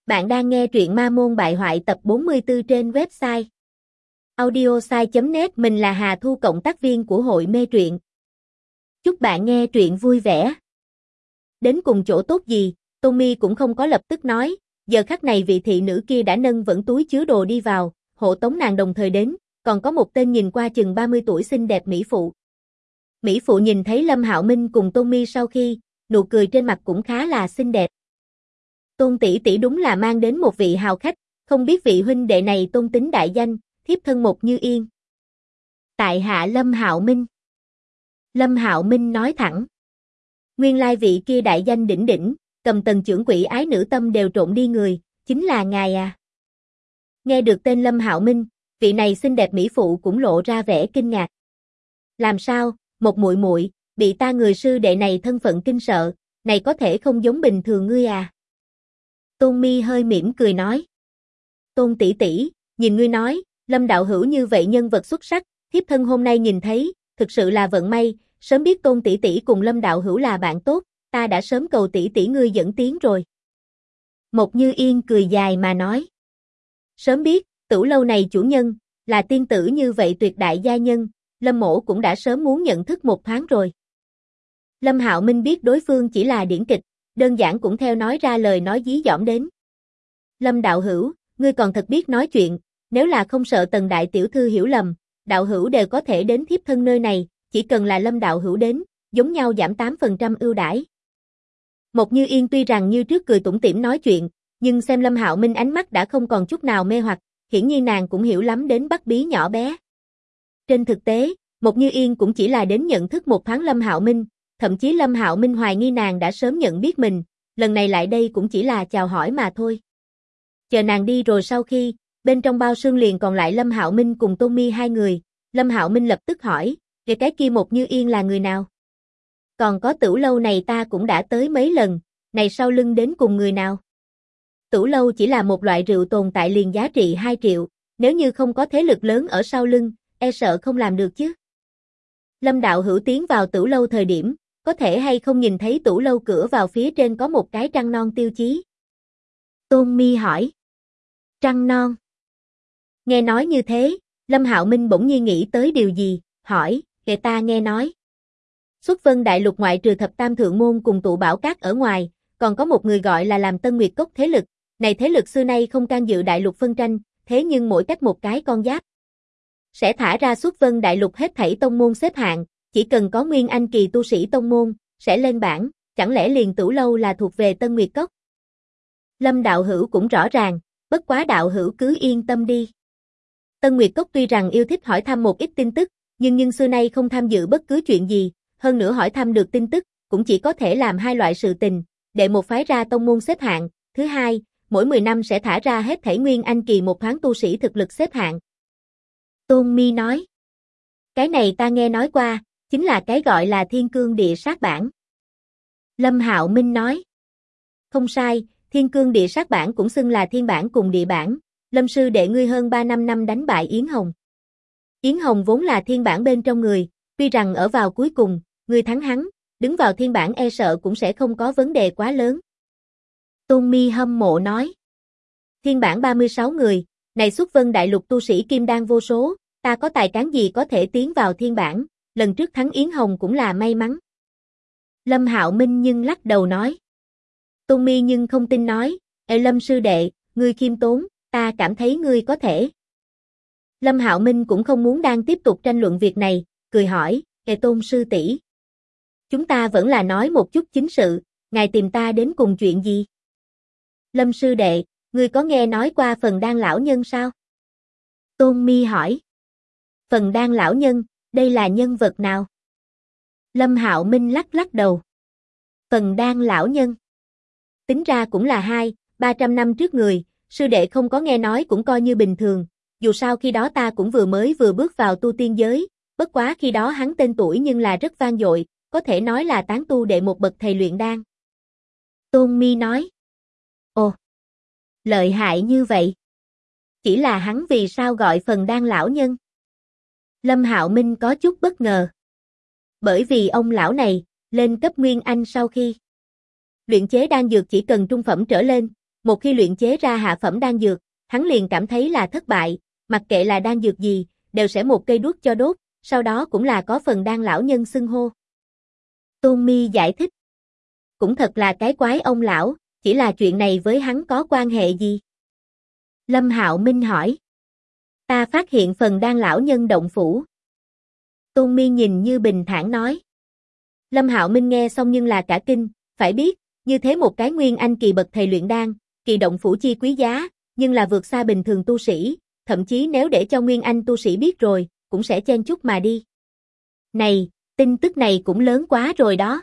Bạn đang nghe truyện Ma Môn Bại Hoại tập 44 trên website audiosai.net. Mình là Hà Thu, cộng tác viên của hội mê truyện. Chúc bạn nghe truyện vui vẻ. Đến cùng chỗ tốt gì, Tommy cũng không có lập tức nói, giờ khắc này vị thị nữ kia đã nâng vẫn túi chứa đồ đi vào, hộ tống nàng đồng thời đến, còn có một tên nhìn qua chừng 30 tuổi xinh đẹp mỹ phụ. Mỹ phụ nhìn thấy Lâm Hạo Minh cùng Tommy sau khi, nụ cười trên mặt cũng khá là xinh đẹp. Tôn tỷ tỷ đúng là mang đến một vị hào khách, không biết vị huynh đệ này tôn tính đại danh, thiếp thân Một Như Yên. Tại hạ Lâm Hạo Minh. Lâm Hạo Minh nói thẳng. Nguyên lai vị kia đại danh đỉnh đỉnh, cầm tần trưởng quỹ ái nữ tâm đều trộn đi người, chính là ngài à. Nghe được tên Lâm Hạo Minh, vị này xinh đẹp mỹ phụ cũng lộ ra vẻ kinh ngạc. Làm sao, một muội muội bị ta người sư đệ này thân phận kinh sợ, này có thể không giống bình thường ngươi à. Tôn Mi hơi mỉm cười nói. Tôn tỷ tỷ, nhìn ngươi nói, Lâm đạo hữu như vậy nhân vật xuất sắc, thiếp thân hôm nay nhìn thấy, thực sự là vận may, sớm biết Tôn tỷ tỷ cùng Lâm đạo hữu là bạn tốt, ta đã sớm cầu tỷ tỷ ngươi dẫn tiến rồi. Một Như Yên cười dài mà nói. Sớm biết, tửu lâu này chủ nhân, là tiên tử như vậy tuyệt đại gia nhân, Lâm mỗ cũng đã sớm muốn nhận thức một thoáng rồi. Lâm Hạo Minh biết đối phương chỉ là điển kịch, đơn giản cũng theo nói ra lời nói dí dỏm đến. Lâm đạo hữu, ngươi còn thật biết nói chuyện, nếu là không sợ Tần đại tiểu thư hiểu lầm, đạo hữu đều có thể đến thiếp thân nơi này, chỉ cần là Lâm đạo hữu đến, giống nhau giảm 8% ưu đãi. Một Như Yên tuy rằng như trước cười tủm tỉm nói chuyện, nhưng xem Lâm Hạo Minh ánh mắt đã không còn chút nào mê hoặc, hiển nhiên nàng cũng hiểu lắm đến bắt bí nhỏ bé. Trên thực tế, Một Như Yên cũng chỉ là đến nhận thức một thoáng Lâm Hạo Minh, thậm chí Lâm Hạo Minh hoài nghi nàng đã sớm nhận biết mình, lần này lại đây cũng chỉ là chào hỏi mà thôi. Chờ nàng đi rồi sau khi, bên trong bao xương liền còn lại Lâm Hạo Minh cùng Tommy hai người, Lâm Hạo Minh lập tức hỏi, cái kia Một Như Yên là người nào? Còn có tửu lâu này ta cũng đã tới mấy lần, này sau lưng đến cùng người nào? Tửu lâu chỉ là một loại rượu tồn tại liền giá trị 2 triệu, nếu như không có thế lực lớn ở sau lưng, e sợ không làm được chứ. Lâm đạo hữu tiến vào tửu lâu thời điểm, có thể hay không nhìn thấy tửu lâu cửa vào phía trên có một cái trăng non tiêu chí? Tôn Mi hỏi. Trăng non. Nghe nói như thế, Lâm Hạo Minh bỗng nhiên nghĩ tới điều gì, hỏi, kể ta nghe nói. Xuất Vân Đại Lục ngoại trừ Thập Tam Thượng Môn cùng Tụ Bảo Các ở ngoài, còn có một người gọi là làm Tân Nguyệt Cốc thế lực, này thế lực xưa nay không can dự đại lục phân tranh, thế nhưng mỗi cách một cái con giáp sẽ thả ra Xuất Vân Đại Lục hết thảy tông môn xếp hạng, chỉ cần có nguyên anh kỳ tu sĩ tông môn, sẽ lên bảng, chẳng lẽ liền tửu lâu là thuộc về Tân Nguyệt Cốc? Lâm đạo hữu cũng rõ ràng, bất quá đạo hữu cứ yên tâm đi. Tân Nguyệt Cốc tuy rằng yêu thích hỏi thăm một ít tin tức, nhưng xưa nay không tham dự bất cứ chuyện gì, hơn nữa hỏi thăm được tin tức, cũng chỉ có thể làm hai loại sự tình, đệ một phái ra tông môn xếp hạng, thứ hai, mỗi 10 năm sẽ thả ra hết thảy nguyên anh kỳ một thoáng tu sĩ thực lực xếp hạng. Tôn Mi nói. Cái này ta nghe nói qua, chính là cái gọi là Thiên Cương Địa Sát Bảng. Lâm Hạo Minh nói. Không sai, Thiên Cương Địa Sát Bảng cũng xưng là Thiên Bảng cùng Địa Bảng, Lâm sư đệ ngươi hơn 3-5 năm đánh bại Yến Hồng. Yến Hồng vốn là thiên bảng bên trong người, tuy rằng ở vào cuối cùng, ngươi thắng hắn, đứng vào thiên bảng e sợ cũng sẽ không có vấn đề quá lớn. Tôn Mi hâm mộ nói. Thiên bảng 36 người, này Xuất Vân Đại Lục tu sĩ kim đan vô số, ta có tài cán gì có thể tiến vào thiên bảng, lần trước thắng Yến Hồng cũng là may mắn. Lâm Hạo Minh nhưng lắc đầu nói. Tôn Mi nhưng không tin nói, Lâm sư đệ, ngươi khiêm tốn, ta cảm thấy ngươi có thể. Lâm Hạo Minh cũng không muốn đang tiếp tục tranh luận việc này, cười hỏi, Tôn sư tỷ, chúng ta vẫn là nói một chút chính sự, ngài tìm ta đến cùng chuyện gì? Lâm sư đệ, ngươi có nghe nói qua Phần Đan lão nhân sao? Tôn Mi hỏi. Phần Đan lão nhân, đây là nhân vật nào? Lâm Hạo Minh lắc đầu. Phần Đan lão nhân. Tính ra cũng là 200-300 năm trước người, sư đệ không có nghe nói cũng coi như bình thường, dù sao khi đó ta cũng vừa bước vào tu tiên giới, bất quá khi đó hắn tên tuổi nhưng là rất vang dội, có thể nói là tán tu đệ một bậc thầy luyện đan. Tôn Mi nói. Ồ, lợi hại như vậy. Chỉ là hắn vì sao gọi Phần Đan lão nhân? Lâm Hạo Minh có chút bất ngờ. Bởi vì ông lão này, lên cấp Nguyên Anh sau khi luyện chế đan dược chỉ cần trung phẩm trở lên, một khi luyện chế ra hạ phẩm đan dược, hắn liền cảm thấy là thất bại, mặc kệ là đan dược gì, đều sẽ một cây đuốc cho đốt, sau đó cũng là có phần đan lão nhân xưng hô. Tôn Mi giải thích. Cũng thật là cái quái ông lão, chỉ là chuyện này với hắn có quan hệ gì? Lâm Hạo Minh hỏi. Ta phát hiện phần đan lão nhân động phủ. Tôn Mi nhìn như bình thản nói. Lâm Hạo Minh nghe xong nhưng là cả kinh, phải biết, như thế một cái nguyên anh kỳ bậc thầy luyện đan, kỳ động phủ chi quý giá, nhưng là vượt xa bình thường tu sĩ, thậm chí nếu để cho nguyên anh tu sĩ biết rồi, cũng sẽ chen chúc mà đi. Này, tin tức này cũng lớn quá rồi đó.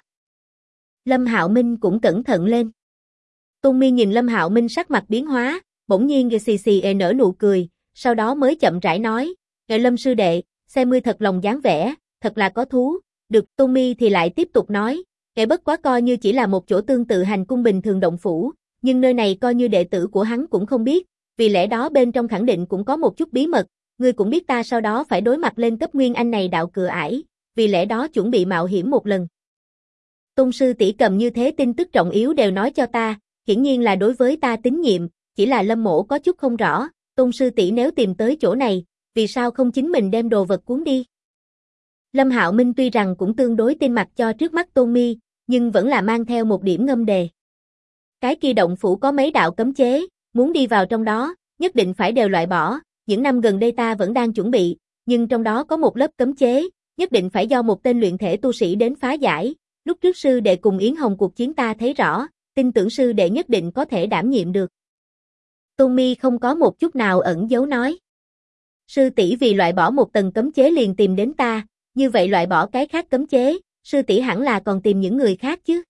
Lâm Hạo Minh cũng cẩn thận lên. Tôn Mi nhìn Lâm Hạo Minh sắc mặt biến hóa, bỗng nhiên xì xì nở nụ cười, sau đó mới chậm rãi nói, Lâm sư đệ, xem ngươi thật lòng dáng vẻ, thật là có thú. Được, Tôn Mi thì lại tiếp tục nói, bất quá coi như chỉ là một chỗ tương tự hành cung bình thường động phủ, nhưng nơi này coi như đệ tử của hắn cũng không biết, vì lẽ đó bên trong khẳng định cũng có một chút bí mật, ngươi cũng biết ta sau đó phải đối mặt lên cấp nguyên anh này đạo cửa ải, vì lẽ đó chuẩn bị mạo hiểm một lần. Tôn sư tỷ cầm như thế tin tức trọng yếu đều nói cho ta, hiển nhiên là đối với ta tín nhiệm, chỉ là Lâm mỗ có chút không rõ, Tôn sư tỷ nếu tìm tới chỗ này, vì sao không chính mình đem đồ vật cuốn đi? Lâm Hạo Minh tuy rằng cũng tương đối tin mặt cho trước mắt Tôn Mi, nhưng vẫn là mang theo một điểm ngâm đề. Cái kia động phủ có mấy đạo cấm chế, muốn đi vào trong đó, nhất định phải đều loại bỏ, những năm gần đây ta vẫn đang chuẩn bị, nhưng trong đó có một lớp cấm chế, nhất định phải do một tên luyện thể tu sĩ đến phá giải, lúc trước sư đệ cùng Yến Hồng cuộc chiến ta thấy rõ, tin tưởng sư đệ nhất định có thể đảm nhiệm được. Tôn Mi không có một chút nào ẩn giấu nói. Sư tỷ vì loại bỏ một tầng cấm chế liền tìm đến ta, như vậy loại bỏ cái khác cấm chế, sư tỷ hẳn là còn tìm những người khác chứ?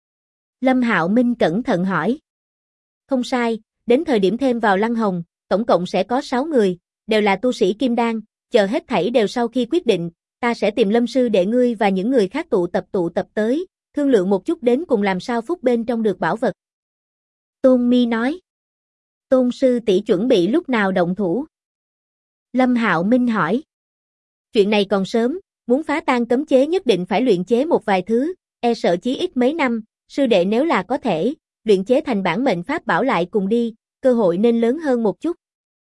Lâm Hạo Minh cẩn thận hỏi. Không sai, đến thời điểm thêm vào Lăng Hồng, tổng cộng sẽ có 6 người, đều là tu sĩ kim đan, chờ hết thảy đều sau khi quyết định, ta sẽ tìm Lâm sư đệ ngươi và những người khác tụ tập tới, thương lượng một chút đến cùng làm sao phúc bên trong được bảo vật. Tôn Mi nói. Tôn sư tỷ chuẩn bị lúc nào động thủ? Lâm Hạo Minh hỏi. Chuyện này còn sớm, muốn phá tan cấm chế nhất định phải luyện chế một vài thứ, e sợ chí ít mấy năm, sư đệ nếu là có thể, luyện chế thành bản mệnh pháp bảo lại cùng đi, cơ hội nên lớn hơn một chút.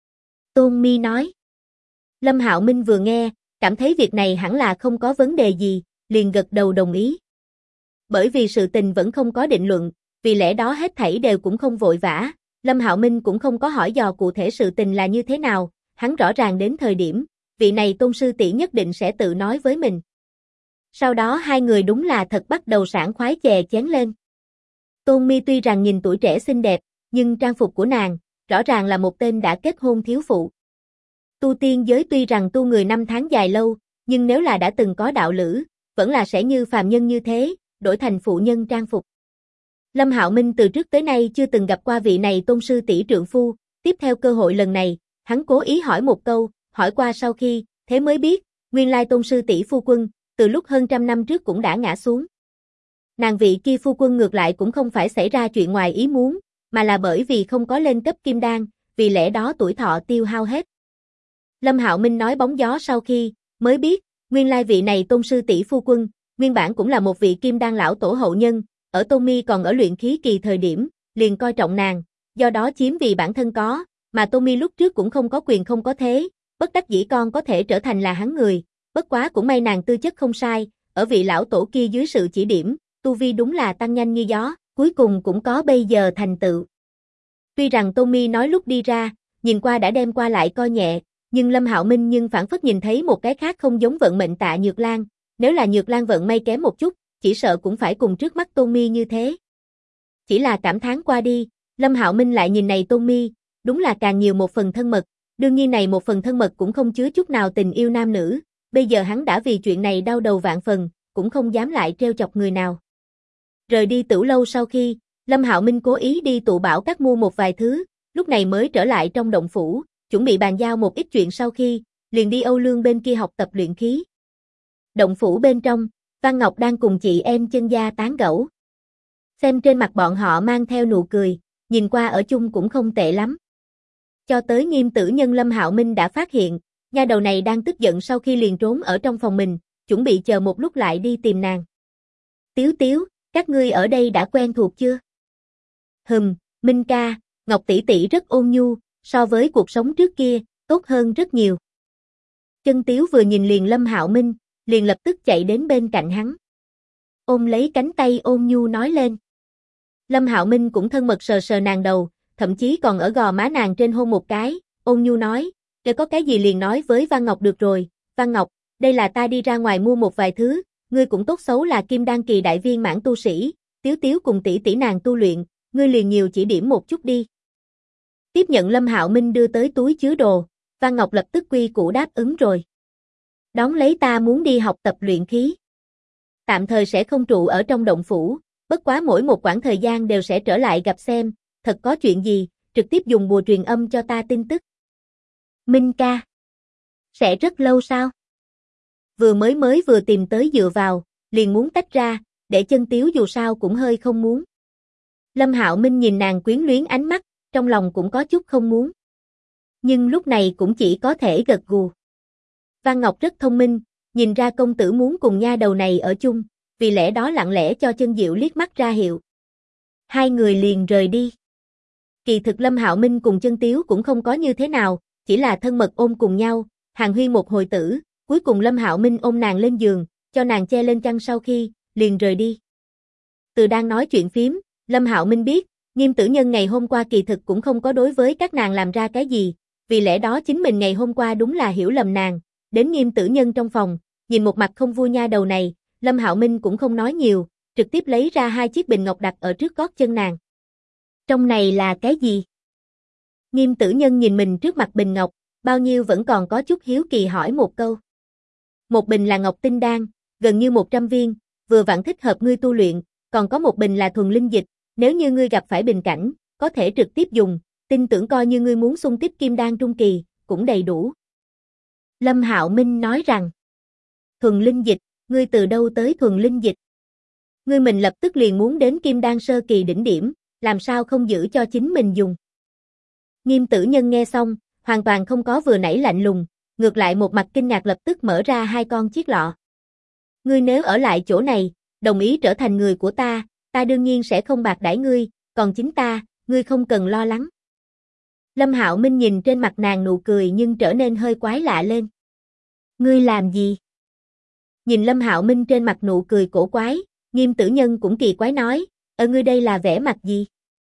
Tôn Mi nói. Lâm Hạo Minh vừa nghe, cảm thấy việc này hẳn là không có vấn đề gì, liền gật đầu đồng ý. Bởi vì sự tình vẫn không có định luận, vì lẽ đó hết thảy đều cũng không vội vã, Lâm Hạo Minh cũng không có hỏi dò cụ thể sự tình là như thế nào, hắn rõ ràng đến thời điểm, vị này Tôn sư tỷ nhất định sẽ tự nói với mình. Sau đó hai người đúng là thật bắt đầu sảng khoái chè chén lên. Tôn Mi tuy rằng nhìn tuổi trẻ xinh đẹp, nhưng trang phục của nàng, rõ ràng là một tên đã kết hôn thiếu phụ. Tu tiên giới tuy rằng tu người năm tháng dài lâu, nhưng nếu là đã từng có đạo lữ, vẫn là sẽ như phàm nhân như thế, đổi thành phụ nhân trang phục. Lâm Hạo Minh từ trước tới nay chưa từng gặp qua vị này Tôn sư tỷ trượng phu, tiếp theo cơ hội lần này, hắn cố ý hỏi một câu, hỏi qua sau khi, thế mới biết, nguyên lai Tôn sư tỷ phu quân, từ lúc hơn trăm năm trước cũng đã ngã xuống. Nàng vị kia phu quân ngược lại cũng không phải xảy ra chuyện ngoài ý muốn, mà là bởi vì không có lên cấp kim đan, vì lẽ đó tuổi thọ tiêu hao hết. Lâm Hạo Minh nói bóng gió sau khi, mới biết, nguyên lai vị này Tôn sư tỷ phu quân, nguyên bản cũng là một vị kim đan lão tổ hậu nhân, ở Tôn Mi còn ở luyện khí kỳ thời điểm, liền coi trọng nàng, do đó chiếm vì bản thân có, mà Tôn Mi lúc trước cũng không có quyền không có thế, bất đắc dĩ con có thể trở thành là hắn người, bất quá cũng may nàng tư chất không sai, ở vị lão tổ kia dưới sự chỉ điểm, tu vi đúng là tăng nhanh như gió, cuối cùng cũng có bây giờ thành tựu. Tuy rằng Tôn Mi nói lúc đi ra, nhìn qua đã đem qua lại coi nhẹ, nhưng Lâm Hạo Minh nhưng phản phất nhìn thấy một cái khác không giống vận mệnh Tạ Nhược Lan, nếu là Nhược Lan vận may kém một chút, chỉ sợ cũng phải cùng trước mắt Tôn Mi như thế. Chỉ là cảm thán qua đi, Lâm Hạo Minh lại nhìn này Tôn Mi, đúng là càng nhiều một phần thân mật, đương nhiên này một phần thân mật cũng không chứa chút nào tình yêu nam nữ, bây giờ hắn đã vì chuyện này đau đầu vạn phần, cũng không dám lại trêu chọc người nào. Rời đi Tửu lâu sau khi, Lâm Hạo Minh cố ý đi tụ bảo các mua một vài thứ, lúc này mới trở lại trong động phủ, chuẩn bị bàn giao một ít chuyện sau khi, liền đi Âu Lương bên kia học tập luyện khí. Động phủ bên trong, Văn Ngọc đang cùng chị em Chân Gia tán gẫu. Xem trên mặt bọn họ mang theo nụ cười, nhìn qua ở chung cũng không tệ lắm. Cho tới Nghiêm Tử Nhân Lâm Hạo Minh đã phát hiện, nha đầu này đang tức giận sau khi liền trốn ở trong phòng mình, chuẩn bị chờ một lúc lại đi tìm nàng. Tiếu Tiếu, các ngươi ở đây đã quen thuộc chưa? Minh ca, Ngọc tỷ tỷ rất ôn nhu, so với cuộc sống trước kia, tốt hơn rất nhiều. Chân Tiếu vừa nhìn liền Lâm Hạo Minh, liền lập tức chạy đến bên cạnh hắn. Ôm lấy cánh tay ôn nhu nói lên. Lâm Hạo Minh cũng thân mật sờ sờ nàng đầu, thậm chí còn ở gò má nàng trên hôn một cái, ôn nhu nói, "Nếu có cái gì liền nói với Văn Ngọc được rồi, Văn Ngọc, đây là ta đi ra ngoài mua một vài thứ, ngươi cũng tốt xấu là kim đan kỳ đại viên mãn tu sĩ, Tiếu Tiếu cùng tỷ tỷ nàng tu luyện, ngươi liền nhiều chỉ điểm một chút đi." Tiếp nhận Lâm Hạo Minh đưa tới túi chứa đồ, Văn Ngọc lập tức quy củ đáp ứng rồi. Đón lấy ta muốn đi học tập luyện khí. Tạm thời sẽ không trụ ở trong động phủ, bất quá mỗi một quãng thời gian đều sẽ trở lại gặp xem, thật có chuyện gì, trực tiếp dùng bùa truyền âm cho ta tin tức. Minh ca. Sẽ rất lâu sao? Vừa vừa tìm tới dựa vào, liền muốn tách ra, để Chân Tiếu dù sao cũng hơi không muốn. Lâm Hạo Minh nhìn nàng quyến luyến ánh mắt, trong lòng cũng có chút không muốn. Nhưng lúc này cũng chỉ có thể gật gù. Văn Ngọc rất thông minh, nhìn ra công tử muốn cùng nha đầu này ở chung, vì lẽ đó lặng lẽ cho Chân Diệu liếc mắt ra hiệu. Hai người liền rời đi. Kỳ thực Lâm Hạo Minh cùng Chân Tiếu cũng không có như thế nào, chỉ là thân mật ôm cùng nhau, hàn huyên một hồi tử, cuối cùng Lâm Hạo Minh ôm nàng lên giường, cho nàng che lên chăn sau khi, liền rời đi. Từ đang nói chuyện phím, Lâm Hạo Minh biết, Nghiêm Tử Nhân ngày hôm qua kỳ thực cũng không có đối với các nàng làm ra cái gì, vì lẽ đó chính mình ngày hôm qua đúng là hiểu lầm nàng, đến Nghiêm Tử Nhân trong phòng, nhìn một mặt không vui nha đầu này, Lâm Hạo Minh cũng không nói nhiều, trực tiếp lấy ra hai chiếc bình ngọc đặt ở trước gót chân nàng. Trong này là cái gì? Nghiêm Tử Nhân nhìn mình trước mặt bình ngọc, bao nhiêu vẫn còn có chút hiếu kỳ hỏi một câu. Một bình là ngọc tinh đan, gần như 100 viên, vừa vặn thích hợp ngươi tu luyện, còn có một bình là thuần linh dịch, nếu như ngươi gặp phải bình cảnh, có thể trực tiếp dùng, tin tưởng coi như ngươi muốn xung kích kim đan trung kỳ, cũng đầy đủ. Lâm Hạo Minh nói rằng, thuần linh dịch, ngươi từ đâu tới thuần linh dịch? Ngươi mình lập tức liền muốn đến kim đan sơ kỳ đỉnh điểm, làm sao không giữ cho chính mình dùng? Nghiêm Tử Nhân nghe xong, hoàn toàn không có vừa nãy lạnh lùng, ngược lại một mặt kinh ngạc lập tức mở ra hai con chiếc lọ. Ngươi nếu ở lại chỗ này, đồng ý trở thành người của ta, ta đương nhiên sẽ không bạc đãi ngươi, còn chính ta, ngươi không cần lo lắng. Lâm Hạo Minh nhìn trên mặt nàng nụ cười nhưng trở nên hơi quái lạ lên. Ngươi làm gì? Nhìn Lâm Hạo Minh trên mặt nụ cười cổ quái, Nghiêm Tử Nhân cũng kỳ quái nói, ngươi đây là vẻ mặt gì?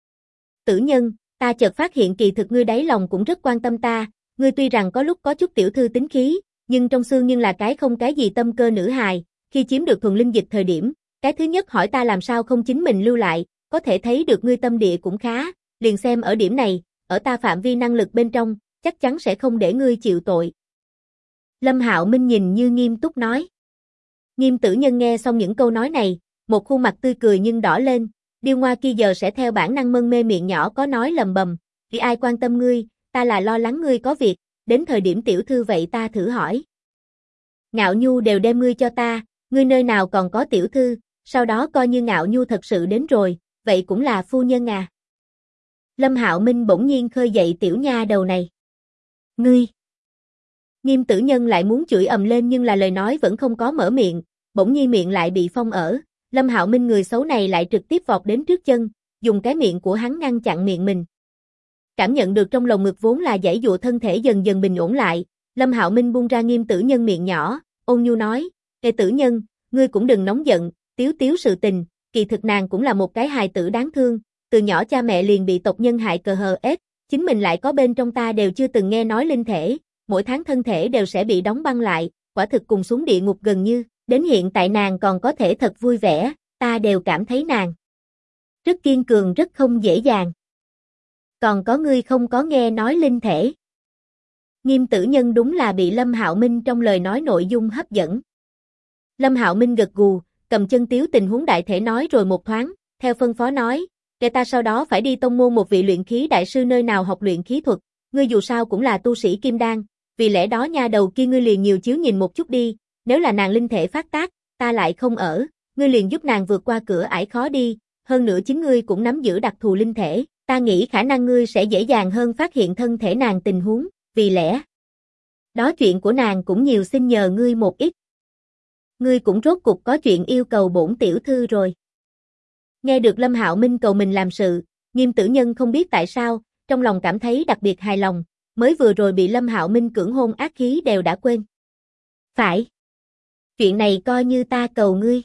Tử Nhân, ta chợt phát hiện kỳ thực ngươi đáy lòng cũng rất quan tâm ta, ngươi tuy rằng có lúc có chút tiểu thư tính khí, nhưng trong xương nhưng là cái không cái gì tâm cơ nữ hài, khi chiếm được thuần linh dịch thời điểm, cái thứ nhất hỏi ta làm sao không chính mình lưu lại, có thể thấy được ngươi tâm địa cũng khá, liền xem ở điểm này, ở ta phạm vi năng lực bên trong, chắc chắn sẽ không để ngươi chịu tội. Lâm Hạo Minh nhìn như nghiêm túc nói. Nghiêm Tử Nhân nghe xong những câu nói này, một khuôn mặt tươi cười nhưng đỏ lên, điêu ngoa kia giờ sẽ theo bản năng mân mê miệng nhỏ có nói lầm bầm, vì ai quan tâm ngươi, ta là lo lắng ngươi có việc, đến thời điểm tiểu thư vậy ta thử hỏi. Ngạo Nhu đều đem ngươi cho ta, ngươi nơi nào còn có tiểu thư, sau đó coi như Ngạo Nhu thật sự đến rồi, vậy cũng là phu nhân à. Lâm Hạo Minh bỗng nhiên khơi dậy tiểu nha đầu này. Ngươi! Nghiêm Tử Nhân lại muốn chửi ầm lên nhưng là lời nói vẫn không có mở miệng, bỗng nhiên miệng lại bị phong ở, Lâm Hạo Minh người xấu này lại trực tiếp vọt đến trước chân, dùng cái miệng của hắn ngăn chặn miệng mình. Cảm nhận được trong lồng ngực vốn là giãy giụa thân thể dần dần bình ổn lại, Lâm Hạo Minh buông ra Nghiêm Tử Nhân miệng nhỏ, ôn nhu nói, "Ê Tử Nhân, ngươi cũng đừng nóng giận, Tiếu Tiếu sự tình, kỳ thực nàng cũng là một cái hài tử đáng thương, từ nhỏ cha mẹ liền bị tộc nhân hại cờ hờ ết, chính mình lại có bên trong ta đều chưa từng nghe nói linh thể, mỗi tháng thân thể đều sẽ bị đóng băng lại, quả thực cùng xuống địa ngục gần như, đến hiện tại nàng còn có thể thật vui vẻ, ta đều cảm thấy nàng rất kiên cường rất không dễ dàng. Còn có ngươi không có nghe nói linh thể." Nghiêm Tử Nhân đúng là bị Lâm Hạo Minh trong lời nói nội dung hấp dẫn. Lâm Hạo Minh gật gù, cầm Chân Tiếu tình huống đại thể nói rồi một thoáng, theo phân phó nói, "Kẻ ta sau đó phải đi tông môn một vị luyện khí đại sư nơi nào học luyện khí thuật, ngươi dù sao cũng là tu sĩ kim đan, vì lẽ đó nha đầu kia ngươi liền nhiều chiếu nhìn một chút đi, nếu là nàng linh thể phát tác, ta lại không ở, ngươi liền giúp nàng vượt qua cửa ải khó đi, hơn nữa chính ngươi cũng nắm giữ đặc thù linh thể, ta nghĩ khả năng ngươi sẽ dễ dàng hơn phát hiện thân thể nàng tình huống, vì lẽ đó chuyện của nàng cũng nhiều xin nhờ ngươi một ít. Ngươi cũng rốt cục có chuyện yêu cầu bổn tiểu thư rồi." Nghe được Lâm Hạo Minh cầu mình làm sự, Nghiêm Tử Nhân không biết tại sao, trong lòng cảm thấy đặc biệt hài lòng, mới vừa rồi bị Lâm Hạo Minh cưỡng hôn ác khí đều đã quên. Phải. Chuyện này coi như ta cầu ngươi.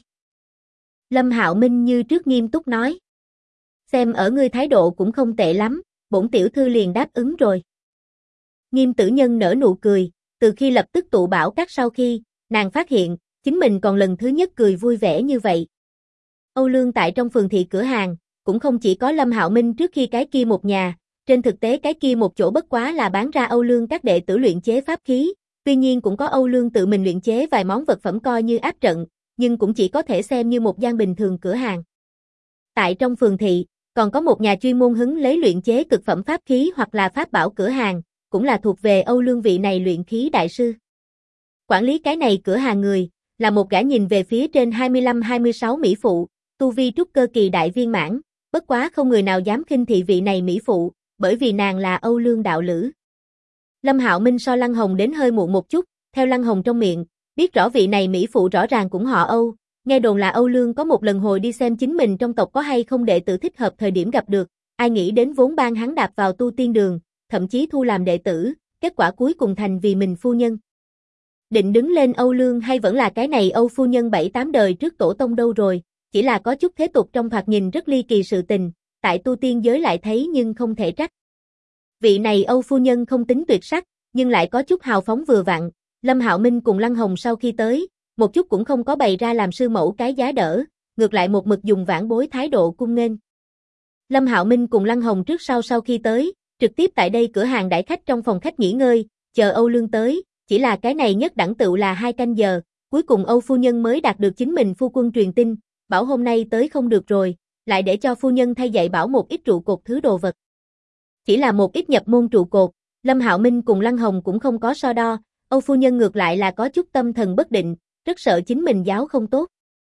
Lâm Hạo Minh như trước nghiêm túc nói. Xem ở ngươi thái độ cũng không tệ lắm, bổn tiểu thư liền đáp ứng rồi. Nghiêm Tử Nhân nở nụ cười, từ khi lập tức tụ bảo các sau khi, nàng phát hiện, chính mình còn lần thứ nhất cười vui vẻ như vậy. Âu Lương tại trong phường thị cửa hàng, cũng không chỉ có Lâm Hạo Minh trước khi cái kia một nhà, trên thực tế cái kia một chỗ bất quá là bán ra Âu Lương các đệ tử luyện chế pháp khí, tuy nhiên cũng có Âu Lương tự mình luyện chế vài món vật phẩm coi như áp trận, nhưng cũng chỉ có thể xem như một gian bình thường cửa hàng. Tại trong phường thị, còn có một nhà chuyên môn hứng lấy luyện chế cực phẩm pháp khí hoặc là pháp bảo cửa hàng, cũng là thuộc về Âu Lương vị này luyện khí đại sư. Quản lý cái này cửa hàng người, là một gã nhìn về phía trên 25-26 mỹ phụ, tu vi trúc cơ kỳ đại viên mãn, bất quá không người nào dám khinh thị vị này mỹ phụ, bởi vì nàng là Âu Lương đạo lữ. Lâm Hạo Minh so Lăng Hồng đến hơi muộn một chút, theo Lăng Hồng trong miệng, biết rõ vị này mỹ phụ rõ ràng cũng họ Âu, nghe đồn là Âu Lương có một lần hồi đi xem chính mình trong tộc có hay không đệ tử thích hợp thời điểm gặp được, ai nghĩ đến vốn ban hắn đạp vào tu tiên đường, thậm chí thu làm đệ tử, kết quả cuối cùng thành vì mình phu nhân. Định đứng lên Âu Lương hay vẫn là cái này Âu phu nhân 7-8 đời trước tổ tông đâu rồi, chỉ là có chút thế tục trong thoạt nhìn rất ly kỳ sự tình, tại tu tiên giới lại thấy nhưng không thể trách. Vị này Âu phu nhân không tính tuyệt sắc, nhưng lại có chút hào phóng vừa vặn, Lâm Hạo Minh cùng Lăng Hồng sau khi tới, một chút cũng không có bày ra làm sư mẫu cái giá đỡ, ngược lại một mực dùng vãn bối thái độ cung nghênh. Lâm Hạo Minh cùng Lăng Hồng trước sau khi tới, trực tiếp tại đây cửa hàng đãi khách trong phòng khách nghỉ ngơi, chờ Âu Lương tới, chỉ là cái này nhất đẳng tựu là 2 canh giờ, cuối cùng Âu phu nhân mới đạt được chính mình phu quân truyền tin, bảo hôm nay tới không được rồi, lại để cho phu nhân thay dạy bảo một ít trụ cột thứ đồ vật. Chỉ là một ít nhập môn trụ cột, Lâm Hạo Minh cùng Lăng Hồng cũng không có so đo, Âu phu nhân ngược lại là có chút tâm thần bất định, rất sợ chính mình giáo không tốt.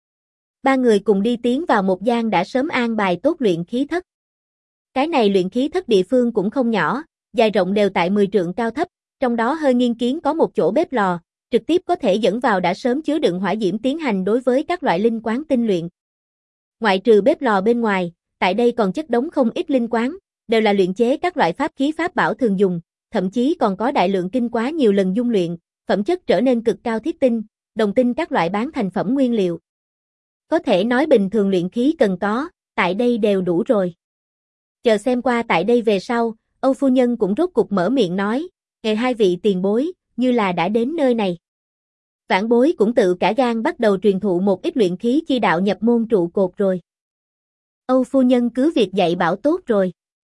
Ba người cùng đi tiến vào một gian đã sớm an bài tốt luyện khí thất. Cái này luyện khí thất địa phương cũng không nhỏ, dài rộng đều tại 10 trượng cao thấp, trong đó hơi nghiêng kiến có một chỗ bếp lò, trực tiếp có thể dẫn vào đã sớm chứa đựng hỏa diễm tiến hành đối với các loại linh quán tinh luyện. Ngoại trừ bếp lò bên ngoài, tại đây còn chất đống không ít linh quán, đều là luyện chế các loại pháp khí pháp bảo thường dùng, thậm chí còn có đại lượng kinh quá nhiều lần dung luyện, phẩm chất trở nên cực cao thiết tinh, đồng tinh các loại bán thành phẩm nguyên liệu. Có thể nói bình thường luyện khí cần có, tại đây đều đủ rồi. Chờ xem qua tại đây về sau, Âu phu nhân cũng rốt cục mở miệng nói, "Ngài hai vị tiền bối, như là đã đến nơi này." Vãn bối cũng tự cả gan bắt đầu truyền thụ một ít luyện khí chi đạo nhập môn trụ cột rồi. Âu phu nhân cứ việc dạy bảo tốt rồi.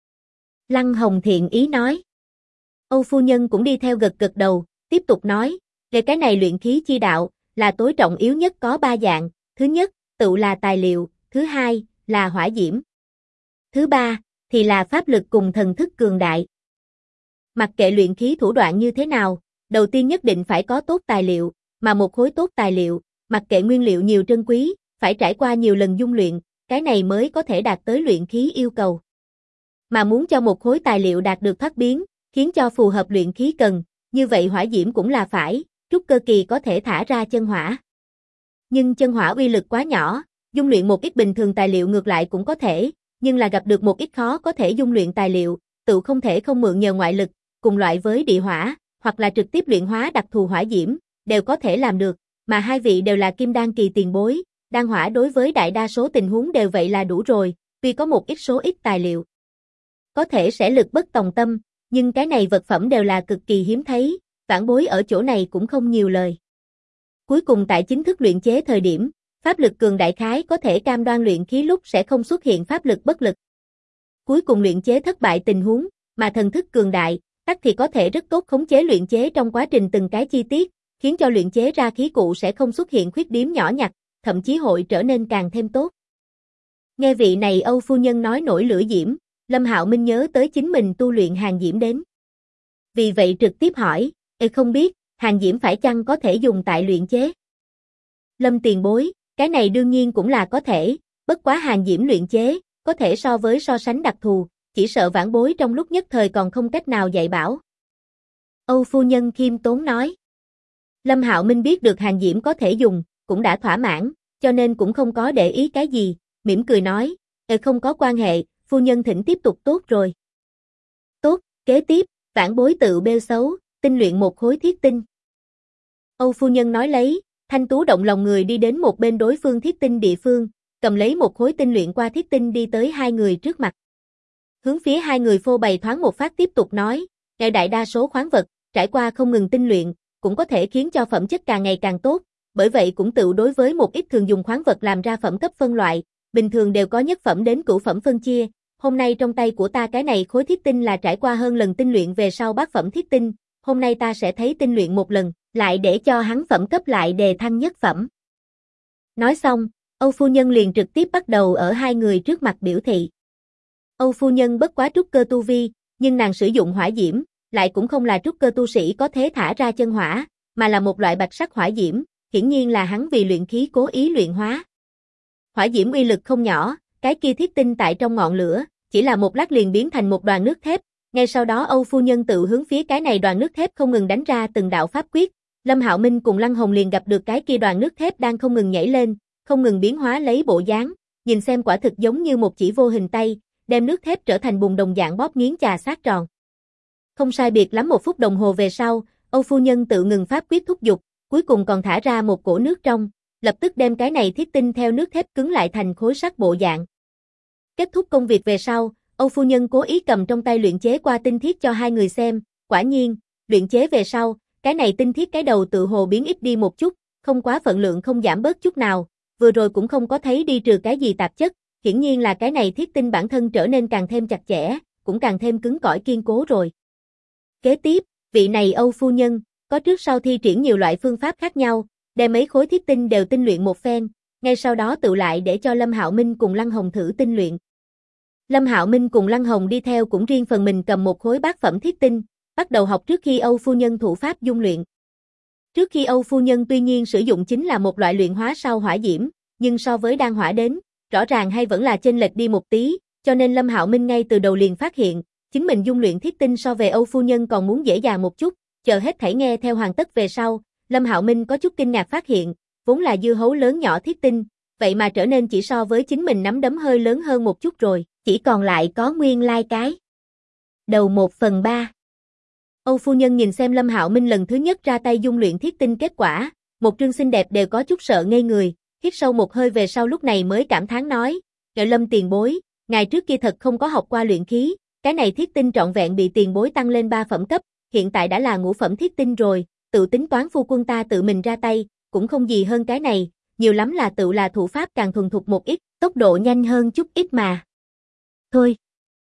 Lăng Hồng thiện ý nói. Âu phu nhân cũng đi theo gật đầu, tiếp tục nói, về cái này luyện khí chi đạo, là tối trọng yếu nhất có 3 dạng, thứ nhất, tự là tài liệu, thứ hai, là hỏa diễm. Thứ ba, thì là pháp lực cùng thần thức cường đại. Mặc kệ luyện khí thủ đoạn như thế nào, đầu tiên nhất định phải có tốt tài liệu, mà một khối tốt tài liệu, mặc kệ nguyên liệu nhiều trân quý, phải trải qua nhiều lần dung luyện, cái này mới có thể đạt tới luyện khí yêu cầu. Mà muốn cho một khối tài liệu đạt được thoát biến, khiến cho phù hợp luyện khí cần, như vậy hỏa diễm cũng là phải, trúc cơ kỳ có thể thả ra chân hỏa. Nhưng chân hỏa uy lực quá nhỏ, dung luyện một ít bình thường tài liệu ngược lại cũng có thể, nhưng là gặp được một ít khó có thể dung luyện tài liệu, tự không thể không mượn nhờ ngoại lực, cùng loại với địa hỏa, hoặc là trực tiếp luyện hóa đặc thù hỏa diễm, đều có thể làm được, mà hai vị đều là kim đan kỳ tiền bối, đan hỏa đối với đại đa số tình huống đều vậy là đủ rồi, tuy có một ít số ít tài liệu. Có thể sẽ lực bất tòng tâm, nhưng cái này vật phẩm đều là cực kỳ hiếm thấy, vãn bối ở chỗ này cũng không nhiều lời. Cuối cùng tại chính thức luyện chế thời điểm, pháp lực cường đại khái có thể cam đoan luyện khí lúc sẽ không xuất hiện pháp lực bất lực. Cuối cùng luyện chế thất bại tình huống, mà thần thức cường đại, tắc thì có thể rất tốt khống chế luyện chế trong quá trình từng cái chi tiết, khiến cho luyện chế ra khí cụ sẽ không xuất hiện khuyết điểm nhỏ nhặt, thậm chí hội trở nên càng thêm tốt. Nghe vị này Âu phu nhân nói nổi lửa diễm, Lâm Hạo Minh nhớ tới chính mình tu luyện hàng diễm đến. Vì vậy trực tiếp hỏi, không biết, hàng diễm phải chăng có thể dùng tại luyện chế? Lâm tiền bối, cái này đương nhiên cũng là có thể, bất quá hàng diễm luyện chế, có thể so với so sánh đặc thù, chỉ sợ vãn bối trong lúc nhất thời còn không cách nào dạy bảo. Âu phu nhân khiêm tốn nói. Lâm Hạo Minh biết được hàng diễm có thể dùng, cũng đã thỏa mãn, cho nên cũng không có để ý cái gì, mỉm cười nói, không có quan hệ, Phu nhân thỉnh tiếp tục. Tốt rồi. Tốt, kế tiếp, vãn bối tự bêu xấu, tinh luyện một khối thiết tinh. Âu phu nhân nói lấy, thanh tú động lòng người đi đến một bên đối phương thiết tinh địa phương, cầm lấy một khối tinh luyện qua thiết tinh đi tới hai người trước mặt. Hướng phía hai người phô bày thoáng một phát tiếp tục nói, ngày đại đa số khoáng vật, trải qua không ngừng tinh luyện, cũng có thể khiến cho phẩm chất càng ngày càng tốt, bởi vậy cũng tự đối với một ít thường dùng khoáng vật làm ra phẩm cấp phân loại, bình thường đều có nhất phẩm đến cửu phẩm phân chia, hôm nay trong tay của ta cái này khối thiết tinh là trải qua hơn lần tinh luyện về sau bát phẩm thiết tinh, hôm nay ta sẽ thấy tinh luyện một lần, lại để cho hắn phẩm cấp lại đề thăng nhất phẩm. Nói xong, Âu phu nhân liền trực tiếp bắt đầu ở hai người trước mặt biểu thị. Âu phu nhân bất quá trúc cơ tu vi, nhưng nàng sử dụng hỏa diễm, lại cũng không là trúc cơ tu sĩ có thể thả ra chân hỏa, mà là một loại bạch sắc hỏa diễm, hiển nhiên là hắn vì luyện khí cố ý luyện hóa. Hỏa diễm uy lực không nhỏ, cái kia thiết tinh tại trong ngọn lửa, chỉ là một lát liền biến thành một đoàn nước thép, ngay sau đó Âu phu nhân tự hướng phía cái này đoàn nước thép không ngừng đánh ra từng đạo pháp quyết, Lâm Hạo Minh cùng Lăng Hồng liền gặp được cái kia đoàn nước thép đang không ngừng nhảy lên, không ngừng biến hóa lấy bộ dáng, nhìn xem quả thực giống như một chỉ vô hình tay, đem nước thép trở thành bùn đồng dạng bóp nghiến chà sát tròn. Không sai biệt lắm 1 phút đồng hồ về sau, Âu phu nhân tự ngừng pháp quyết thúc giục, cuối cùng còn thả ra một cổ nước trong, lập tức đem cái này thiết tinh theo nước thép cứng lại thành khối sắt bộ dạng. Kết thúc công việc về sau, Âu phu nhân cố ý cầm trong tay luyện chế qua tinh thiết cho hai người xem, quả nhiên, luyện chế về sau, cái này tinh thiết cái đầu tự hồ biến ít đi một chút, không quá phận lượng không giảm bớt chút nào, vừa rồi cũng không có thấy đi trừ cái gì tạp chất, hiển nhiên là cái này thiết tinh bản thân trở nên càng thêm chặt chẽ, cũng càng thêm cứng cỏi kiên cố rồi. Kế tiếp, vị này Âu phu nhân, có trước sau thi triển nhiều loại phương pháp khác nhau, đem mấy khối thiết tinh đều tinh luyện một phen, ngay sau đó tự lại để cho Lâm Hạo Minh cùng Lăng Hồng thử tinh luyện. Lâm Hạo Minh cùng Lăng Hồng đi theo cũng riêng phần mình cầm một khối bát phẩm thiết tinh, bắt đầu học trước khi Âu phu nhân thủ pháp dung luyện. Trước khi Âu phu nhân tuy nhiên sử dụng chính là một loại luyện hóa sau hỏa diễm, nhưng so với đan hỏa đến, rõ ràng hay vẫn là chênh lệch đi một tí, cho nên Lâm Hạo Minh ngay từ đầu liền phát hiện, chính mình dung luyện thiết tinh so về Âu phu nhân còn muốn dễ dàng một chút, chờ hết thảy nghe theo hoàn tất về sau, Lâm Hạo Minh có chút kinh ngạc phát hiện, vốn là dưa hấu lớn nhỏ thiết tinh, vậy mà trở nên chỉ so với chính mình nắm đấm hơi lớn hơn một chút rồi, chỉ còn lại có nguyên lai cái đầu 1/3. Âu phu nhân nhìn xem Lâm Hạo Minh lần thứ nhất ra tay dung luyện thiết tinh kết quả, một trương xinh đẹp đều có chút sợ ngây người, hít sâu một hơi về sau lúc này mới cảm thán nói, "Ngài Lâm tiền bối, ngài trước kia thật không có học qua luyện khí, cái này thiết tinh trọn vẹn bị tiền bối tăng lên 3 phẩm cấp, hiện tại đã là ngũ phẩm thiết tinh rồi, tự tính toán phu quân ta tự mình ra tay, cũng không gì hơn cái này, nhiều lắm là tự là thủ pháp càng thuần thục một ít, tốc độ nhanh hơn chút ít mà. Thôi."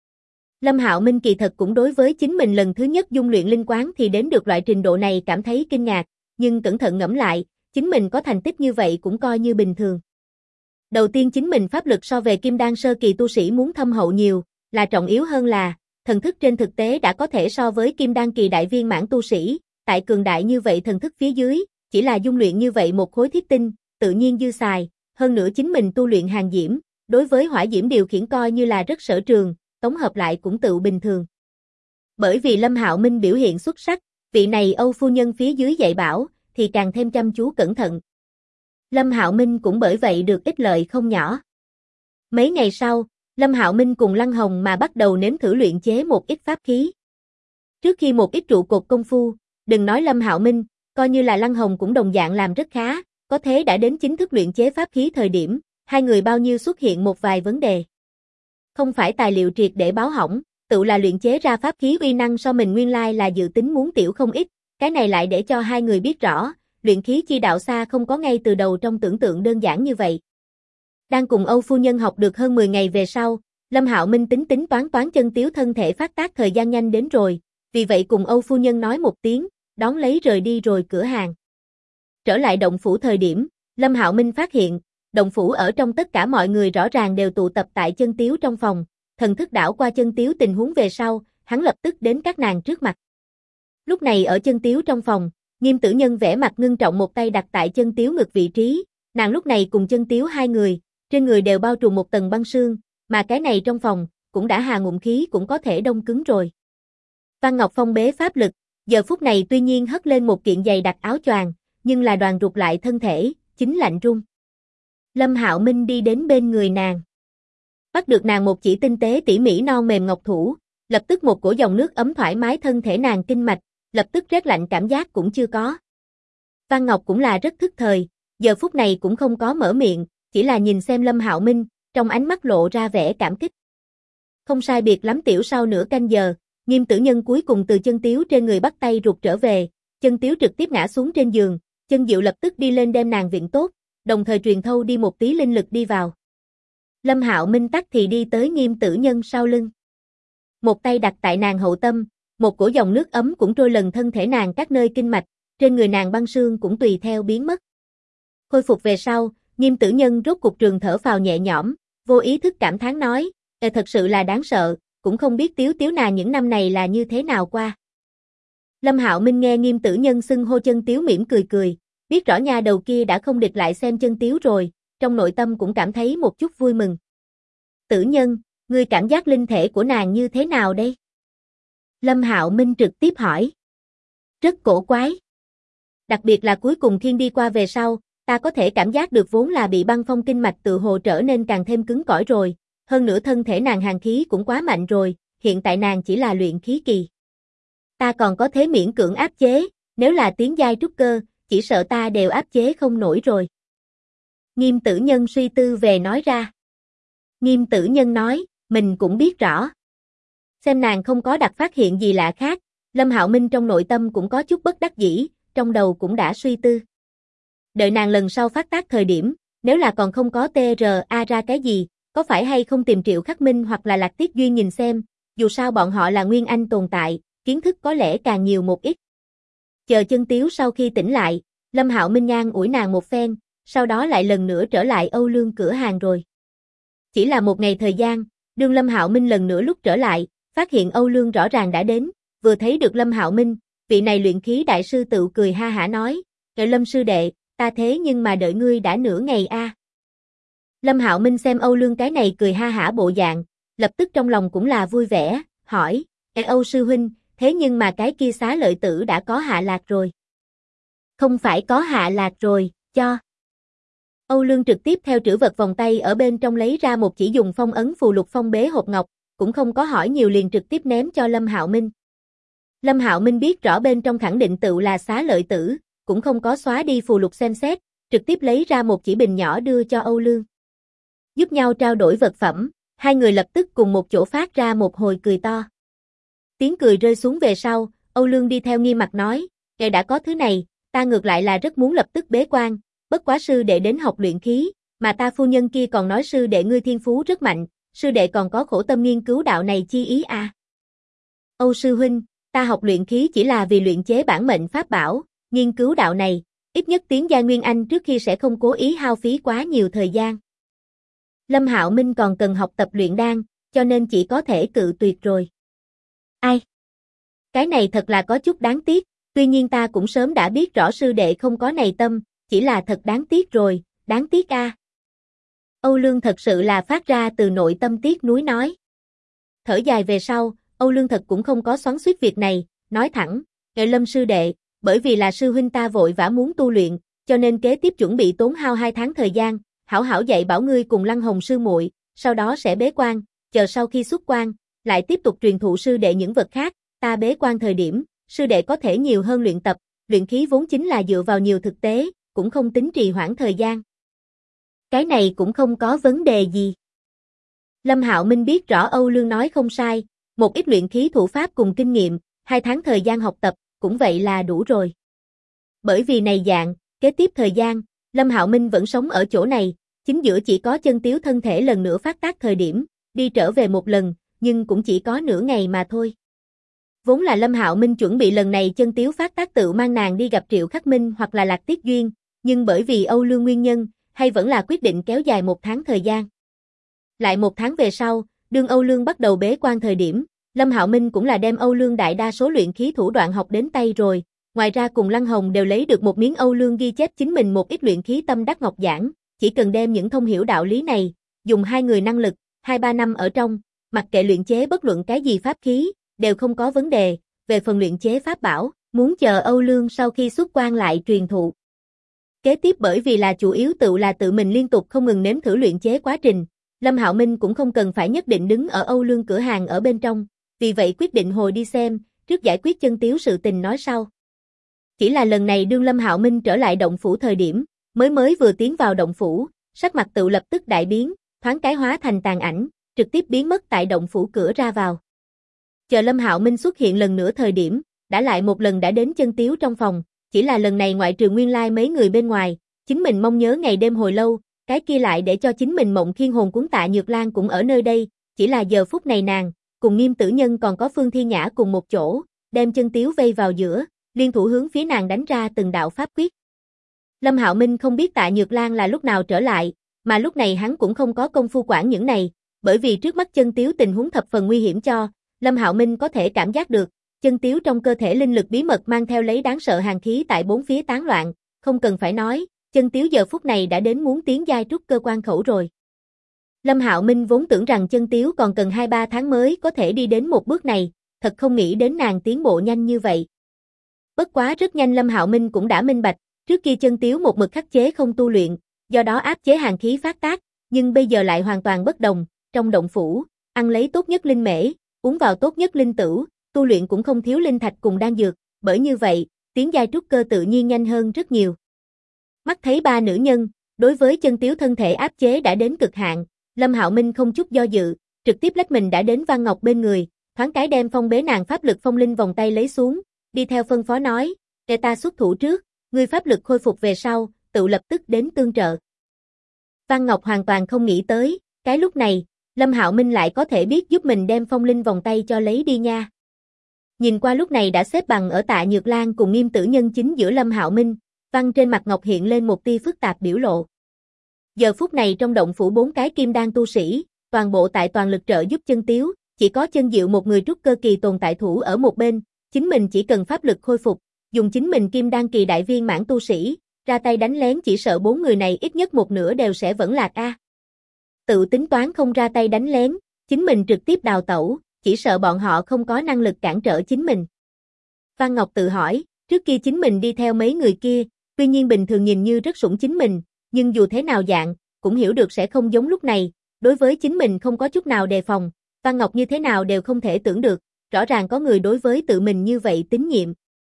Lâm Hạo Minh kỳ thật cũng đối với chính mình lần thứ nhất dung luyện linh quán thì đến được loại trình độ này cảm thấy kinh ngạc, nhưng cẩn thận ngẫm lại, chính mình có thành tích như vậy cũng coi như bình thường. Đầu tiên chính mình pháp lực so về kim đan sơ kỳ tu sĩ muốn thâm hậu nhiều, là trọng yếu hơn là, thần thức trên thực tế đã có thể so với kim đan kỳ đại viên mãn tu sĩ, tại cường đại như vậy thần thức phía dưới, chỉ là dung luyện như vậy một khối thiết tinh, tự nhiên dư xài, hơn nữa chính mình tu luyện hàng diễm, đối với hỏa diễm điều khiển coi như là rất sở trường, tổng hợp lại cũng tự bình thường. Bởi vì Lâm Hạo Minh biểu hiện xuất sắc, vị này Âu phu nhân phía dưới dạy bảo, thì càng thêm chăm chú cẩn thận. Lâm Hạo Minh cũng bởi vậy được ích lợi không nhỏ. Mấy ngày sau, Lâm Hạo Minh cùng Lăng Hồng mà bắt đầu nếm thử luyện chế một ít pháp khí. Trước khi một ít trụ cột công phu, đừng nói Lâm Hạo Minh, coi như là Lăng Hồng cũng đồng dạng làm rất khá, có thế đã đến chính thức luyện chế pháp khí thời điểm, hai người bao nhiêu xuất hiện một vài vấn đề. Không phải tài liệu triệt để báo hỏng, tự là luyện chế ra pháp khí uy năng so mình nguyên lai là dự tính muốn tiểu không ít, cái này lại để cho hai người biết rõ, luyện khí chi đạo xa không có ngay từ đầu trong tưởng tượng đơn giản như vậy. Đang cùng Âu phu nhân học được hơn 10 ngày về sau, Lâm Hạo Minh tính toán chân tiếu thân thể phát tác thời gian nhanh đến rồi, vì vậy cùng Âu phu nhân nói một tiếng, đón lấy rời đi rồi cửa hàng. Trở lại động phủ thời điểm, Lâm Hạo Minh phát hiện, động phủ ở trong tất cả mọi người rõ ràng đều tụ tập tại chân tiếu trong phòng, thần thức đảo qua chân tiếu tình huống về sau, hắn lập tức đến các nàng trước mặt. Lúc này ở chân tiếu trong phòng, Nghiêm Tử Nhân vẻ mặt ngưng trọng một tay đặt tại chân tiếu ngực vị trí, nàng lúc này cùng chân tiếu hai người, trên người đều bao trùm một tầng băng sương, mà cái này trong phòng, cũng đã hà ngụm khí cũng có thể đông cứng rồi. Văn Ngọc phong bế pháp lực, giờ phút này tuy nhiên hất lên một kiện dày đặc áo choàng, nhưng là đoàn rụt lại thân thể, chính lạnh run. Lâm Hạo Minh đi đến bên người nàng. Bắt được nàng một chỉ tinh tế tỉ mỉ non mềm ngọc thủ, lập tức một cổ dòng nước ấm thoải mái thân thể nàng kinh mạch, lập tức rét lạnh cảm giác cũng chưa có. Văn Ngọc cũng là rất thức thời, giờ phút này cũng không có mở miệng, chỉ là nhìn xem Lâm Hạo Minh, trong ánh mắt lộ ra vẻ cảm kích. Không sai biệt lắm tiểu sau nửa canh giờ, Nghiêm Tử Nhân cuối cùng từ Chân Tiếu trên người bắt tay rụt trở về, Chân Tiếu trực tiếp ngã xuống trên giường, Chân Diệu lập tức đi lên đem nàng viện tốt, đồng thời truyền thâu đi một tí linh lực đi vào. Lâm Hạo Minh tắc thì đi tới Nghiêm Tử Nhân sau lưng. Một tay đặt tại nàng hậu tâm, một cổ dòng nước ấm cũng trôi lần thân thể nàng các nơi kinh mạch, trên người nàng băng xương cũng tùy theo biến mất. Khôi phục về sau, Nghiêm Tử Nhân rốt cục trường thở phào nhẹ nhõm, vô ý thức cảm thán nói, thật sự là đáng sợ, cũng không biết Tiếu Tiếu nàng những năm này là như thế nào qua. Lâm Hạo Minh nghe Nghiêm Tử Nhân xưng hô Chân Tiếu mỉm cười cười, biết rõ nha đầu kia đã không địch lại xem Chân Tiếu rồi, trong nội tâm cũng cảm thấy một chút vui mừng. Tử Nhân, ngươi cảm giác linh thể của nàng như thế nào đây? Lâm Hạo Minh trực tiếp hỏi. Rất cổ quái. Đặc biệt là cuối cùng khiên đi qua về sau, ta có thể cảm giác được vốn là bị băng phong kinh mạch tự hồ trở nên càng thêm cứng cỏi rồi, hơn nữa thân thể nàng hàn khí cũng quá mạnh rồi, hiện tại nàng chỉ là luyện khí kỳ. Ta còn có thể miễn cưỡng áp chế, nếu là tiến giai trúc cơ, chỉ sợ ta đều áp chế không nổi rồi. Nghiêm Tử Nhân suy tư về nói ra. Nghiêm Tử Nhân nói, mình cũng biết rõ. Xem nàng không có đặc phát hiện gì lạ khác, Lâm Hạo Minh trong nội tâm cũng có chút bất đắc dĩ, trong đầu cũng đã suy tư. Đợi nàng lần sau phát tác thời điểm, nếu là còn không có TRA ra cái gì, có phải hay không tìm Triệu Khắc Minh hoặc là Lạc Tiết Duyên nhìn xem, dù sao bọn họ là Nguyên Anh tồn tại, kiến thức có lẽ càng nhiều một ít. Chờ Chân Tiếu sau khi tỉnh lại, Lâm Hạo Minh ngang ủi nàng một phen, sau đó lại lần nữa trở lại Âu Lương cửa hàng rồi. Chỉ là một ngày thời gian, đương Lâm Hạo Minh lần nữa lúc trở lại, phát hiện Âu Lương rõ ràng đã đến, vừa thấy được Lâm Hạo Minh, vị này luyện khí đại sư tự cười ha hả nói, Lâm sư đệ, ta thế nhưng mà đợi ngươi đã nửa ngày a. Lâm Hạo Minh xem Âu Lương cái này cười ha hả bộ dạng, lập tức trong lòng cũng là vui vẻ, hỏi, Âu sư huynh, thế nhưng mà cái kia Xá Lợi Tử đã có hạ lạc rồi. Không phải có hạ lạc rồi, cho. Âu Lương trực tiếp theo trữ vật vòng tay ở bên trong lấy ra một chỉ dùng phong ấn phù lục phong bế hộp ngọc, cũng không có hỏi nhiều liền trực tiếp ném cho Lâm Hạo Minh. Lâm Hạo Minh biết rõ bên trong khẳng định tựu là Xá Lợi Tử, cũng không có xóa đi phù lục xem xét, trực tiếp lấy ra một chỉ bình nhỏ đưa cho Âu Lương. Giúp nhau trao đổi vật phẩm, hai người lập tức cùng một chỗ phát ra một hồi cười to. Tiếng cười rơi xuống về sau, Âu Lương đi theo nghiêm mặt nói, đã có thứ này, ta ngược lại là rất muốn lập tức bế quan, bất quá sư đệ đến học luyện khí, mà ta phu nhân kia còn nói sư đệ ngươi thiên phú rất mạnh, sư đệ còn có khổ tâm nghiên cứu đạo này chi ý à. Âu sư huynh, ta học luyện khí chỉ là vì luyện chế bản mệnh pháp bảo, nghiên cứu đạo này, ít nhất tiến giai Nguyên Anh trước khi sẽ không cố ý hao phí quá nhiều thời gian. Lâm Hạo Minh còn cần học tập luyện đan, cho nên chỉ có thể cự tuyệt rồi. Ai? Cái này thật là có chút đáng tiếc, tuy nhiên ta cũng sớm đã biết rõ sư đệ không có này tâm, chỉ là thật đáng tiếc rồi, đáng tiếc a. Âu Lương thật sự là phát ra từ nội tâm tiếc nuối nói. Thở dài về sau, Âu Lương thật cũng không có xoắn xuýt việc này, nói thẳng, Lâm sư đệ, bởi vì là sư huynh ta vội vã muốn tu luyện, cho nên kế tiếp chuẩn bị tốn hao 2 tháng thời gian, hảo hảo dạy bảo ngươi cùng Lăng Hồng sư muội, sau đó sẽ bế quan, chờ sau khi xuất quan, lại tiếp tục truyền thụ sư đệ những vật khác, ta bế quan thời điểm, sư đệ có thể nhiều hơn luyện tập, luyện khí vốn chính là dựa vào nhiều thực tế, cũng không tính trì hoãn thời gian. Cái này cũng không có vấn đề gì. Lâm Hạo Minh biết rõ Âu Lương nói không sai, một ít luyện khí thủ pháp cùng kinh nghiệm, 2 tháng thời gian học tập, cũng vậy là đủ rồi. Bởi vì này dạng, kế tiếp thời gian, Lâm Hạo Minh vẫn sống ở chỗ này, chính giữa chỉ có Chân Tiếu thân thể lần nữa phát tác thời điểm, đi trở về một lần, nhưng cũng chỉ có nửa ngày mà thôi. Vốn là Lâm Hạo Minh chuẩn bị lần này Chân Tiếu phát tác tự mang nàng đi gặp Triệu Khắc Minh hoặc là Lạc Tiết Duyên, nhưng bởi vì Âu Lương nguyên nhân, hay vẫn là quyết định kéo dài 1 tháng thời gian. Lại 1 tháng về sau, đương Âu Lương bắt đầu bế quan thời điểm, Lâm Hạo Minh cũng là đem Âu Lương đại đa số luyện khí thủ đoạn học đến tay rồi, ngoài ra cùng Lăng Hồng đều lấy được một miếng Âu Lương ghi chép chính mình một ít luyện khí tâm đắc ngọc giảng, chỉ cần đem những thông hiểu đạo lý này, dùng hai người năng lực, 2-3 năm ở trong, mặc kệ luyện chế bất luận cái gì pháp khí, đều không có vấn đề, về phần luyện chế pháp bảo, muốn chờ Âu Lương sau khi xuất quan lại truyền thụ. Kế tiếp bởi vì là chủ yếu tự mình liên tục không ngừng nếm thử luyện chế quá trình, Lâm Hạo Minh cũng không cần phải nhất định đứng ở Âu Lương cửa hàng ở bên trong, vì vậy quyết định hồi đi xem, trước giải quyết Chân Tiếu sự tình nói sau. Chỉ là lần này đương Lâm Hạo Minh trở lại động phủ thời điểm, mới vừa tiến vào động phủ, sắc mặt Tựu lập tức đại biến, thoáng cái hóa thành tàn ảnh, trực tiếp biến mất tại động phủ cửa ra vào. Chờ Lâm Hạo Minh xuất hiện lần nữa thời điểm, đã lại một lần đã đến Chân Tiếu trong phòng, chỉ là lần này ngoại trừ nguyên lai mấy người bên ngoài, chính mình mong nhớ ngày đêm hồi lâu, cái kia lại để cho chính mình mộng khiên hồn cuốn Tạ Nhược Lan cũng ở nơi đây, chỉ là giờ phút này nàng, cùng Nghiêm Tử Nhân còn có Phương Thiên Nhã cùng một chỗ, đem Chân Tiếu vây vào giữa, liên thủ hướng phía nàng đánh ra từng đạo pháp quyết. Lâm Hạo Minh không biết Tạ Nhược Lan là lúc nào trở lại, mà lúc này hắn cũng không có công phu quản những này, bởi vì trước mắt Chân Tiếu tình huống thập phần nguy hiểm cho, Lâm Hạo Minh có thể cảm giác được, Chân Tiếu trong cơ thể linh lực bí mật mang theo lấy đáng sợ hàn khí tại bốn phía tán loạn, không cần phải nói, Chân Tiếu giờ phút này đã đến muốn tiến giai trúc cơ quan khẩu rồi. Lâm Hạo Minh vốn tưởng rằng Chân Tiếu còn cần 2-3 tháng mới có thể đi đến một bước này, thật không nghĩ đến nàng tiến bộ nhanh như vậy. Bất quá rất nhanh Lâm Hạo Minh cũng đã minh bạch, trước kia Chân Tiếu một mực khắc chế không tu luyện, do đó áp chế hàn khí phát tác, nhưng bây giờ lại hoàn toàn bất đồng, trong động phủ, ăn lấy tốt nhất linh mễ, uống vào tốt nhất linh tửu, tu luyện cũng không thiếu linh thạch cùng đan dược, bởi như vậy, tiến giai trúc cơ tự nhiên nhanh hơn rất nhiều. Mắt thấy ba nữ nhân, đối với Chân Tiếu thân thể áp chế đã đến cực hạn, Lâm Hạo Minh không chút do dự, trực tiếp lách mình đã đến Văn Ngọc bên người, thoáng cái đem phong bế nàng pháp lực phong linh vòng tay lấy xuống, đi theo phân phó nói, để ta xuất thủ trước, ngươi pháp lực khôi phục về sau, tự lập tức đến tương trợ. Văn Ngọc hoàn toàn không nghĩ tới, cái lúc này, Lâm Hạo Minh lại có thể biết giúp mình đem phong linh vòng tay cho lấy đi nha. Nhìn qua lúc này đã xếp bằng ở Tạ Nhược Lan cùng Nghiêm Tử Nhân chính giữa Lâm Hạo Minh, Văn trên mặt Ngọc hiện lên một tia phức tạp biểu lộ. Giờ phút này trong động phủ 4 cái kim đan tu sĩ, toàn bộ tại toàn lực trợ giúp Chân Tiếu, chỉ có Chân Diệu một người trúc cơ kỳ tồn tại thủ ở một bên, chính mình chỉ cần pháp lực khôi phục, dùng chính mình kim đan kỳ đại viên mãn tu sĩ, ra tay đánh lén chỉ sợ 4 người này ít nhất một nửa đều sẽ vẫn lạc a. Tự tính toán không ra tay đánh lén, chính mình trực tiếp đào tẩu, chỉ sợ bọn họ không có năng lực cản trở chính mình. Văn Ngọc tự hỏi, trước kia chính mình đi theo mấy người kia, tuy nhiên bình thường nhìn như rất sủng chính mình, nhưng dù thế nào dạng, cũng hiểu được sẽ không giống lúc này, đối với chính mình không có chút nào đề phòng, Văn Ngọc như thế nào đều không thể tưởng được, rõ ràng có người đối với tự mình như vậy tín nhiệm.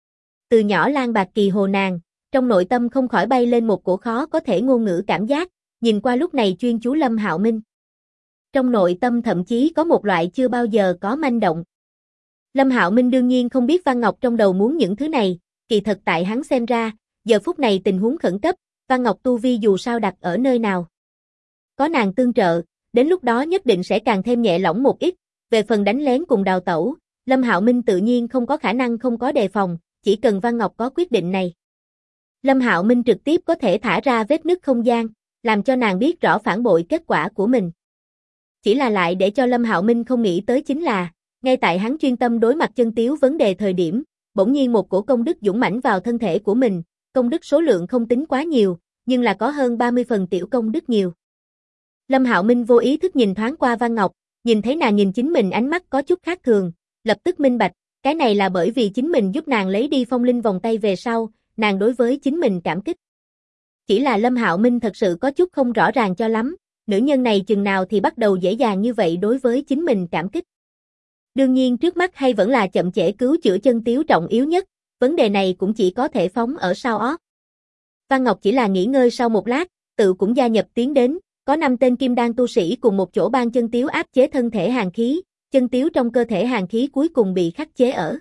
Từ nhỏ Lan Bạc Kỳ hồ nàng, trong nội tâm không khỏi bay lên một cổ khó có thể ngôn ngữ cảm giác, nhìn qua lúc này chuyên chú Lâm Hạo Minh. Trong nội tâm thậm chí có một loại chưa bao giờ có manh động. Lâm Hạo Minh đương nhiên không biết Văn Ngọc trong đầu muốn những thứ này, kỳ thật tại hắn xem ra, giờ phút này tình huống khẩn cấp, Văn Ngọc tu vi dù sao đặt ở nơi nào. Có nàng tương trợ, đến lúc đó nhất định sẽ càng thêm nhẹ lỏng một ít, về phần đánh lén cùng đào tẩu, Lâm Hạo Minh tự nhiên không có khả năng không có đề phòng, chỉ cần Văn Ngọc có quyết định này. Lâm Hạo Minh trực tiếp có thể thả ra vết nứt không gian, làm cho nàng biết rõ phản bội kết quả của mình. Chỉ là lại để cho Lâm Hạo Minh không nghĩ tới chính là, ngay tại hắn chuyên tâm đối mặt Chân Tiếu vấn đề thời điểm, bỗng nhiên một cổ công đức dũng mãnh vào thân thể của mình, công đức số lượng không tính quá nhiều, nhưng là có hơn 30 phần tiểu công đức nhiều. Lâm Hạo Minh vô ý thức nhìn thoáng qua Văn Ngọc, nhìn thấy nàng nhìn chính mình ánh mắt có chút khác thường, lập tức minh bạch, cái này là bởi vì chính mình giúp nàng lấy đi phong linh vòng tay về sau, nàng đối với chính mình cảm kích. Chỉ là Lâm Hạo Minh thật sự có chút không rõ ràng cho lắm, nữ nhân này chừng nào thì bắt đầu dễ dàng như vậy đối với chính mình cảm kích. Đương nhiên trước mắt hay vẫn là chậm trễ cứu chữa Chân Tiếu trọng yếu nhất, vấn đề này cũng chỉ có thể phóng ở sau ót. Văn Ngọc chỉ là nghỉ ngơi sau một lát, tự cũng gia nhập tiến đến, có 5 tên kim đan tu sĩ cùng một chỗ ban Chân Tiếu áp chế thân thể hàn khí, Chân Tiếu trong cơ thể hàn khí cuối cùng bị khắc chế ở.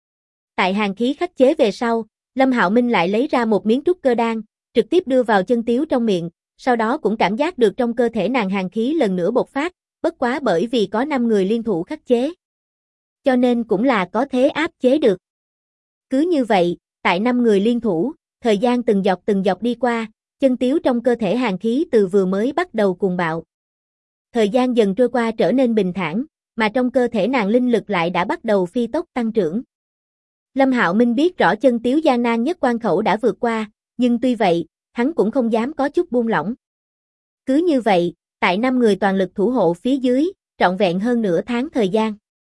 Tại hàn khí khắc chế về sau, Lâm Hạo Minh lại lấy ra một miếng trúc cơ đan, trực tiếp đưa vào Chân Tiếu trong miệng, sau đó cũng cảm giác được trong cơ thể nàng hàn khí lần nữa bộc phát, bất quá bởi vì có 5 người liên thủ khắc chế, cho nên cũng là có thể áp chế được. Cứ như vậy, tại 5 người liên thủ, thời gian từng giọt đi qua, Chân Tiếu trong cơ thể hàn khí từ vừa mới bắt đầu cuồng bạo. Thời gian dần trôi qua trở nên bình thản, mà trong cơ thể nàng linh lực lại đã bắt đầu phi tốc tăng trưởng. Lâm Hạo Minh biết rõ Chân Tiếu gian nan nhất quan khẩu đã vượt qua, nhưng tuy vậy, hắn cũng không dám có chút buông lỏng. Cứ như vậy, tại 5 người toàn lực thủ hộ phía dưới, trọn vẹn hơn nửa tháng thời gian.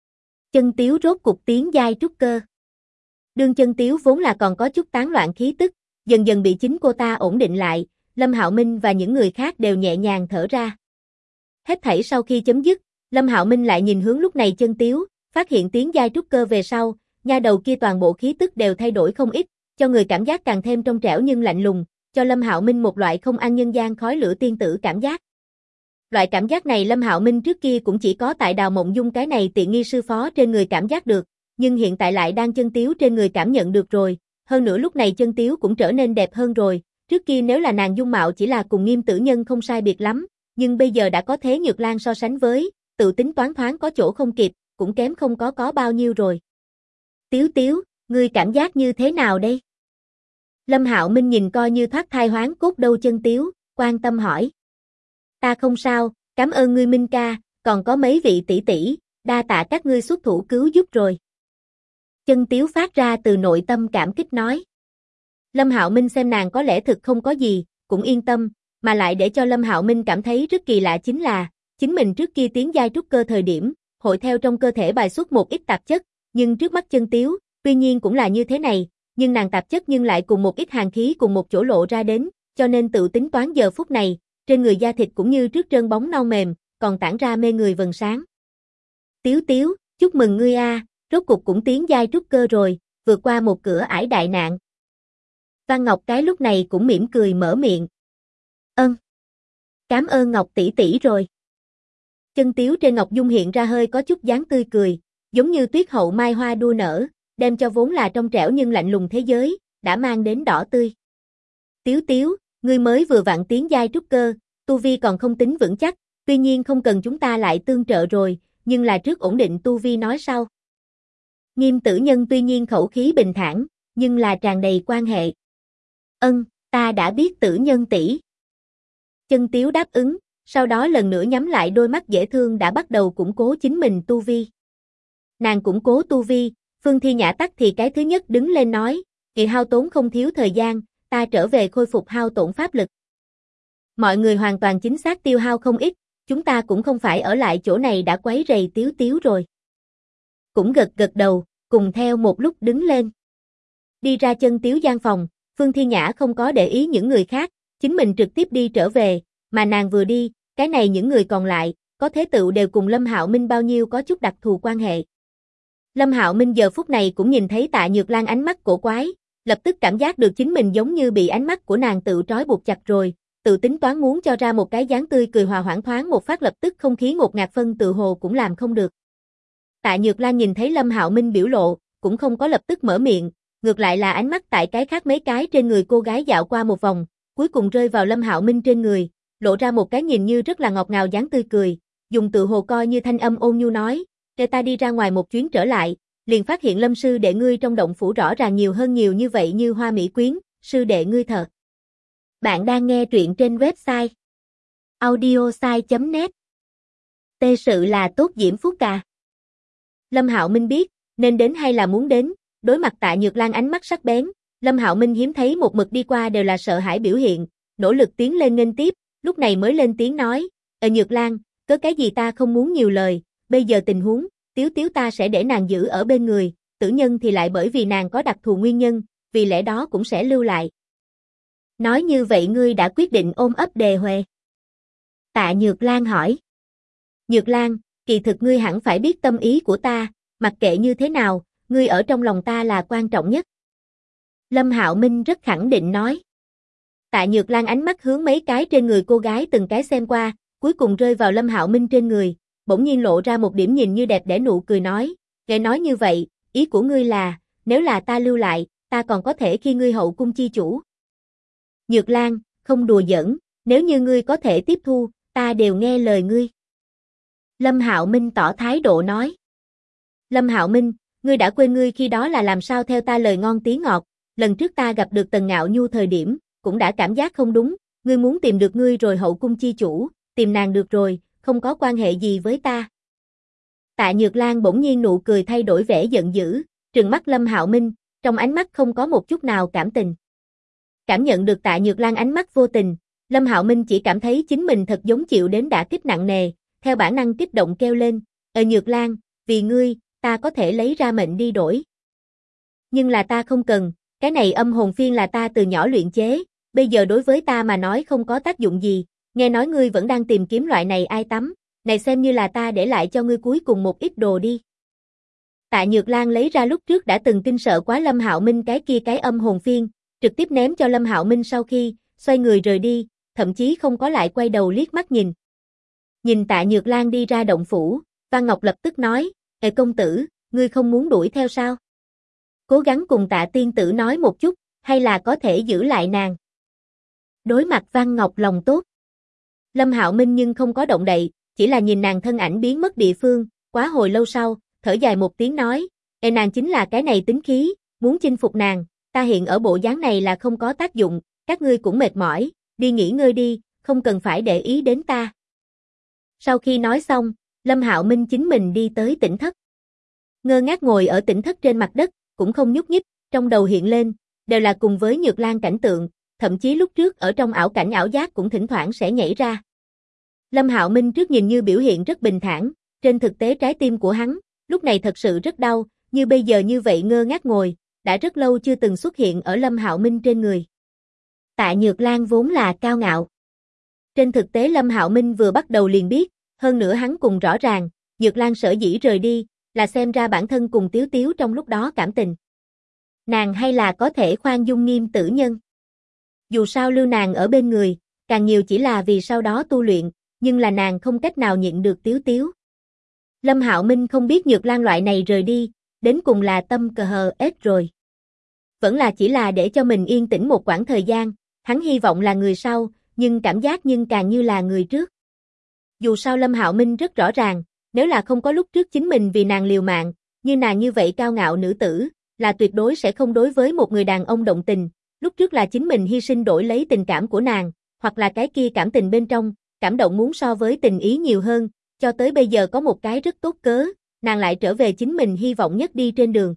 Chân Tiếu rốt cục tiến giai trúc cơ. Đương Chân Tiếu vốn là còn có chút tán loạn khí tức, dần dần bị chính cô ta ổn định lại, Lâm Hạo Minh và những người khác đều nhẹ nhàng thở ra. Hết thảy sau khi chấm dứt, Lâm Hạo Minh lại nhìn hướng lúc này Chân Tiếu, phát hiện tiến giai trúc cơ về sau, nha đầu kia toàn bộ khí tức đều thay đổi không ít, cho người cảm giác càng thêm trong trẻo nhưng lạnh lùng, cho Lâm Hạo Minh một loại không ăn nhân gian khói lửa tiên tử cảm giác. Loại cảm giác này Lâm Hạo Minh trước kia cũng chỉ có tại Đào Mộng Dung cái này tiện nghi sư phó trên người cảm giác được, nhưng hiện tại lại đang Chân Tiếu trên người cảm nhận được rồi, hơn nữa lúc này Chân Tiếu cũng trở nên đẹp hơn rồi, trước kia nếu là nàng dung mạo chỉ là cùng Nghiêm Tử Nhân không sai biệt lắm, nhưng bây giờ đã có Thế Nhược Lan so sánh với, tự tính toán thoáng có chỗ không kịp, cũng kém không có bao nhiêu rồi. Tiếu Tiếu, ngươi cảm giác như thế nào đây? Lâm Hạo Minh nhìn coi như thoát thai hoán cốt đâu Chân Tiếu, quan tâm hỏi. Ta không sao, cảm ơn ngươi Minh ca, còn có mấy vị tỷ tỷ, đa tạ các ngươi xuất thủ cứu giúp rồi. Chân Tiếu phát ra từ nội tâm cảm kích nói. Lâm Hạo Minh xem nàng có lẽ thực không có gì, cũng yên tâm, mà lại để cho Lâm Hạo Minh cảm thấy rất kỳ lạ chính là, chính mình trước kia tiến giai trúc cơ thời điểm, hội theo trong cơ thể bài xuất một ít tạp chất, nhưng trước mắt Chân Tiếu, tuy nhiên cũng là như thế này, nhưng nàng tạp chất nhưng lại cùng một ít hàn khí cùng một chỗ lộ ra đến, cho nên tự tính toán giờ phút này, trên người da thịt cũng như trước trơn bóng non mềm, còn tản ra mê người vầng sáng. Tiếu Tiếu, chúc mừng ngươi a, rốt cục cũng tiến giai trúc cơ rồi, vượt qua một cửa ải đại nạn. Văn Ngọc cái lúc này cũng mỉm cười mở miệng. Cảm ơn Ngọc tỷ tỷ rồi. Chân Tiếu trên Ngọc Dung hiện ra hơi có chút dáng tươi cười, giống như tuyết hậu mai hoa đua nở, đem cho vốn là trong trẻo nhưng lạnh lùng thế giới, đã mang đến đỏ tươi. Tiếu Tiếu, ngươi mới vừa vặn tiến giai trúc cơ, tu vi còn không tính vững chắc, tuy nhiên không cần chúng ta lại tương trợ rồi, nhưng là trước ổn định tu vi nói sau. Nghiêm Tử Nhân tuy nhiên khẩu khí bình thản, nhưng là tràn đầy quan hệ. Ta đã biết Tử Nhân tỷ. Chân Tiếu đáp ứng, sau đó lần nữa nhắm lại đôi mắt dễ thương đã bắt đầu củng cố chính mình tu vi. Nàng củng cố tu vi, Phương Thi Nhã tắc thì cái thứ nhất đứng lên nói, "Kỳ hao tốn không thiếu thời gian, ta trở về khôi phục hao tổn pháp lực." Mọi người hoàn toàn chính xác tiêu hao không ít, chúng ta cũng không phải ở lại chỗ này đã quấy rầy Tiếu Tiếu rồi. Cũng gật gật đầu, cùng theo một lúc đứng lên. Đi ra Chân Tiếu gian phòng, Phương Thi Nhã không có để ý những người khác, chính mình trực tiếp đi trở về, mà nàng vừa đi, cái này những người còn lại, có thế tựu đều cùng Lâm Hạo Minh bao nhiêu có chút đặc thù quan hệ. Lâm Hạo Minh giờ phút này cũng nhìn thấy Tạ Nhược Lan ánh mắt cổ quái, lập tức cảm giác được chính mình giống như bị ánh mắt của nàng tự trói buộc chặt rồi, tự tính toán muốn cho ra một cái dáng tươi cười hòa hoãn thoáng một phát lập tức không khí ngột ngạt phân tự hồ cũng làm không được. Tạ Nhược Lan nhìn thấy Lâm Hạo Minh biểu lộ, cũng không có lập tức mở miệng, ngược lại là ánh mắt tại cái khác mấy cái trên người cô gái dạo qua một vòng, cuối cùng rơi vào Lâm Hạo Minh trên người, lộ ra một cái nhìn như rất là ngọt ngào dáng tươi cười, dùng tự hồ coi như thanh âm ôn nhu nói, "Để ta đi ra ngoài một chuyến trở lại, liền phát hiện Lâm sư đệ ngươi trong động phủ rõ ràng nhiều hơn nhiều như vậy như hoa mỹ quyến, sư đệ ngươi thật." Bạn đang nghe truyện trên website audiosai.net. Tê sự là tốt diễm phúc à. Lâm Hạo Minh biết, nên đến hay là muốn đến, đối mặt Tạ Nhược Lan ánh mắt sắc bén, Lâm Hạo Minh hiếm thấy một mực đi qua đều là sợ hãi biểu hiện, nỗ lực tiến lên nghênh tiếp, lúc này mới lên tiếng nói, Nhược Lan, có cái gì ta không muốn nhiều lời, bây giờ tình huống, Tiếu Tiếu ta sẽ để nàng giữ ở bên người, Tử Nhân thì lại bởi vì nàng có đặc thù nguyên nhân, vì lẽ đó cũng sẽ lưu lại." Nói như vậy ngươi đã quyết định ôm ấp đề huề? Tạ Nhược Lan hỏi. Nhược Lan, kỳ thực ngươi hẳn phải biết tâm ý của ta, mặc kệ như thế nào, ngươi ở trong lòng ta là quan trọng nhất. Lâm Hạo Minh rất khẳng định nói. Tạ Nhược Lan ánh mắt hướng mấy cái trên người cô gái từng cái xem qua, cuối cùng rơi vào Lâm Hạo Minh trên người, bỗng nhiên lộ ra một điểm nhìn như đẹp đẽ nụ cười nói, "Nghe nói như vậy, ý của ngươi là, nếu là ta lưu lại, ta còn có thể khi ngươi hậu cung chi chủ." Nhược Lan, không đùa giỡn, nếu như ngươi có thể tiếp thu, ta đều nghe lời ngươi. Lâm Hạo Minh tỏ thái độ nói. Lâm Hạo Minh, ngươi đã quên ngươi khi đó là làm sao theo ta lời ngon tiếng ngọt, lần trước ta gặp được Tần Ngạo Nhu thời điểm, cũng đã cảm giác không đúng, ngươi muốn tìm được ngươi rồi hậu cung chi chủ, tìm nàng được rồi, không có quan hệ gì với ta. Tạ Nhược Lan bỗng nhiên nụ cười thay đổi vẻ giận dữ, trừng mắt Lâm Hạo Minh, trong ánh mắt không có một chút nào cảm tình. Cảm nhận được Tạ Nhược Lan ánh mắt vô tình, Lâm Hạo Minh chỉ cảm thấy chính mình thật giống chịu đến đả kích nặng nề, theo bản năng kích động kêu lên, Nhược Lan, vì ngươi, ta có thể lấy ra mệnh đi đổi. Nhưng là ta không cần, cái này âm hồn phiên là ta từ nhỏ luyện chế, bây giờ đối với ta mà nói không có tác dụng gì, nghe nói ngươi vẫn đang tìm kiếm loại này ai tắm, này xem như là ta để lại cho ngươi cuối cùng một ít đồ đi. Tạ Nhược Lan lấy ra lúc trước đã từng kinh sợ quá Lâm Hạo Minh cái kia cái âm hồn phiên, trực tiếp ném cho Lâm Hạo Minh sau khi xoay người rời đi, thậm chí không có lại quay đầu liếc mắt nhìn. Nhìn Tạ Nhược Lan đi ra động phủ, Văn Ngọc lập tức nói, "Ê công tử, ngươi không muốn đuổi theo sao? Cố gắng cùng Tạ tiên tử nói một chút, hay là có thể giữ lại nàng?" Đối mặt Văn Ngọc lòng tốt. Lâm Hạo Minh nhưng không có động đậy, chỉ là nhìn nàng thân ảnh biến mất địa phương, quá hồi lâu sau, thở dài một tiếng nói, "Ê nàng chính là cái này tính khí, muốn chinh phục nàng, ta hiện ở bộ dáng này là không có tác dụng, các ngươi cũng mệt mỏi, đi nghỉ ngơi đi, không cần phải để ý đến ta." Sau khi nói xong, Lâm Hạo Minh chính mình đi tới tỉnh thất. Ngơ ngác ngồi ở tỉnh thất trên mặt đất, cũng không nhúc nhích, trong đầu hiện lên, đều là cùng với Nhược Lan cảnh tượng, thậm chí lúc trước ở trong ảo cảnh ảo giác cũng thỉnh thoảng sẽ nhảy ra. Lâm Hạo Minh trước nhìn như biểu hiện rất bình thản, trên thực tế trái tim của hắn, lúc này thật sự rất đau, như bây giờ như vậy ngơ ngác ngồi, đã rất lâu chưa từng xuất hiện ở Lâm Hạo Minh trên người. Tạ Nhược Lan vốn là cao ngạo. Trên thực tế Lâm Hạo Minh vừa bắt đầu liền biết, hơn nữa hắn cùng rõ ràng, Nhược Lan sở dĩ rời đi, là xem ra bản thân cùng Tiếu Tiếu trong lúc đó cảm tình. Nàng hay là có thể khoan dung Nghiêm Tử Nhân. Dù sao lưu nàng ở bên người, càng nhiều chỉ là vì sau đó tu luyện, nhưng là nàng không cách nào nhịn được Tiếu Tiếu. Lâm Hạo Minh không biết Nhược Lan loại này rời đi, đến cùng là tâm cờ hờ ết rồi. Vẫn là chỉ là để cho mình yên tĩnh một quãng thời gian, hắn hy vọng là người sau, nhưng cảm giác nhưng càng như là người trước. Dù sao Lâm Hạo Minh rất rõ ràng, nếu là không có lúc trước chính mình vì nàng liều mạng, như nàng như vậy cao ngạo nữ tử, là tuyệt đối sẽ không đối với một người đàn ông động tình, lúc trước là chính mình hy sinh đổi lấy tình cảm của nàng, hoặc là cái kia cảm tình bên trong, cảm động muốn so với tình ý nhiều hơn, cho tới bây giờ có một cái rất tốt cớ, nàng lại trở về chính mình hy vọng nhất đi trên đường.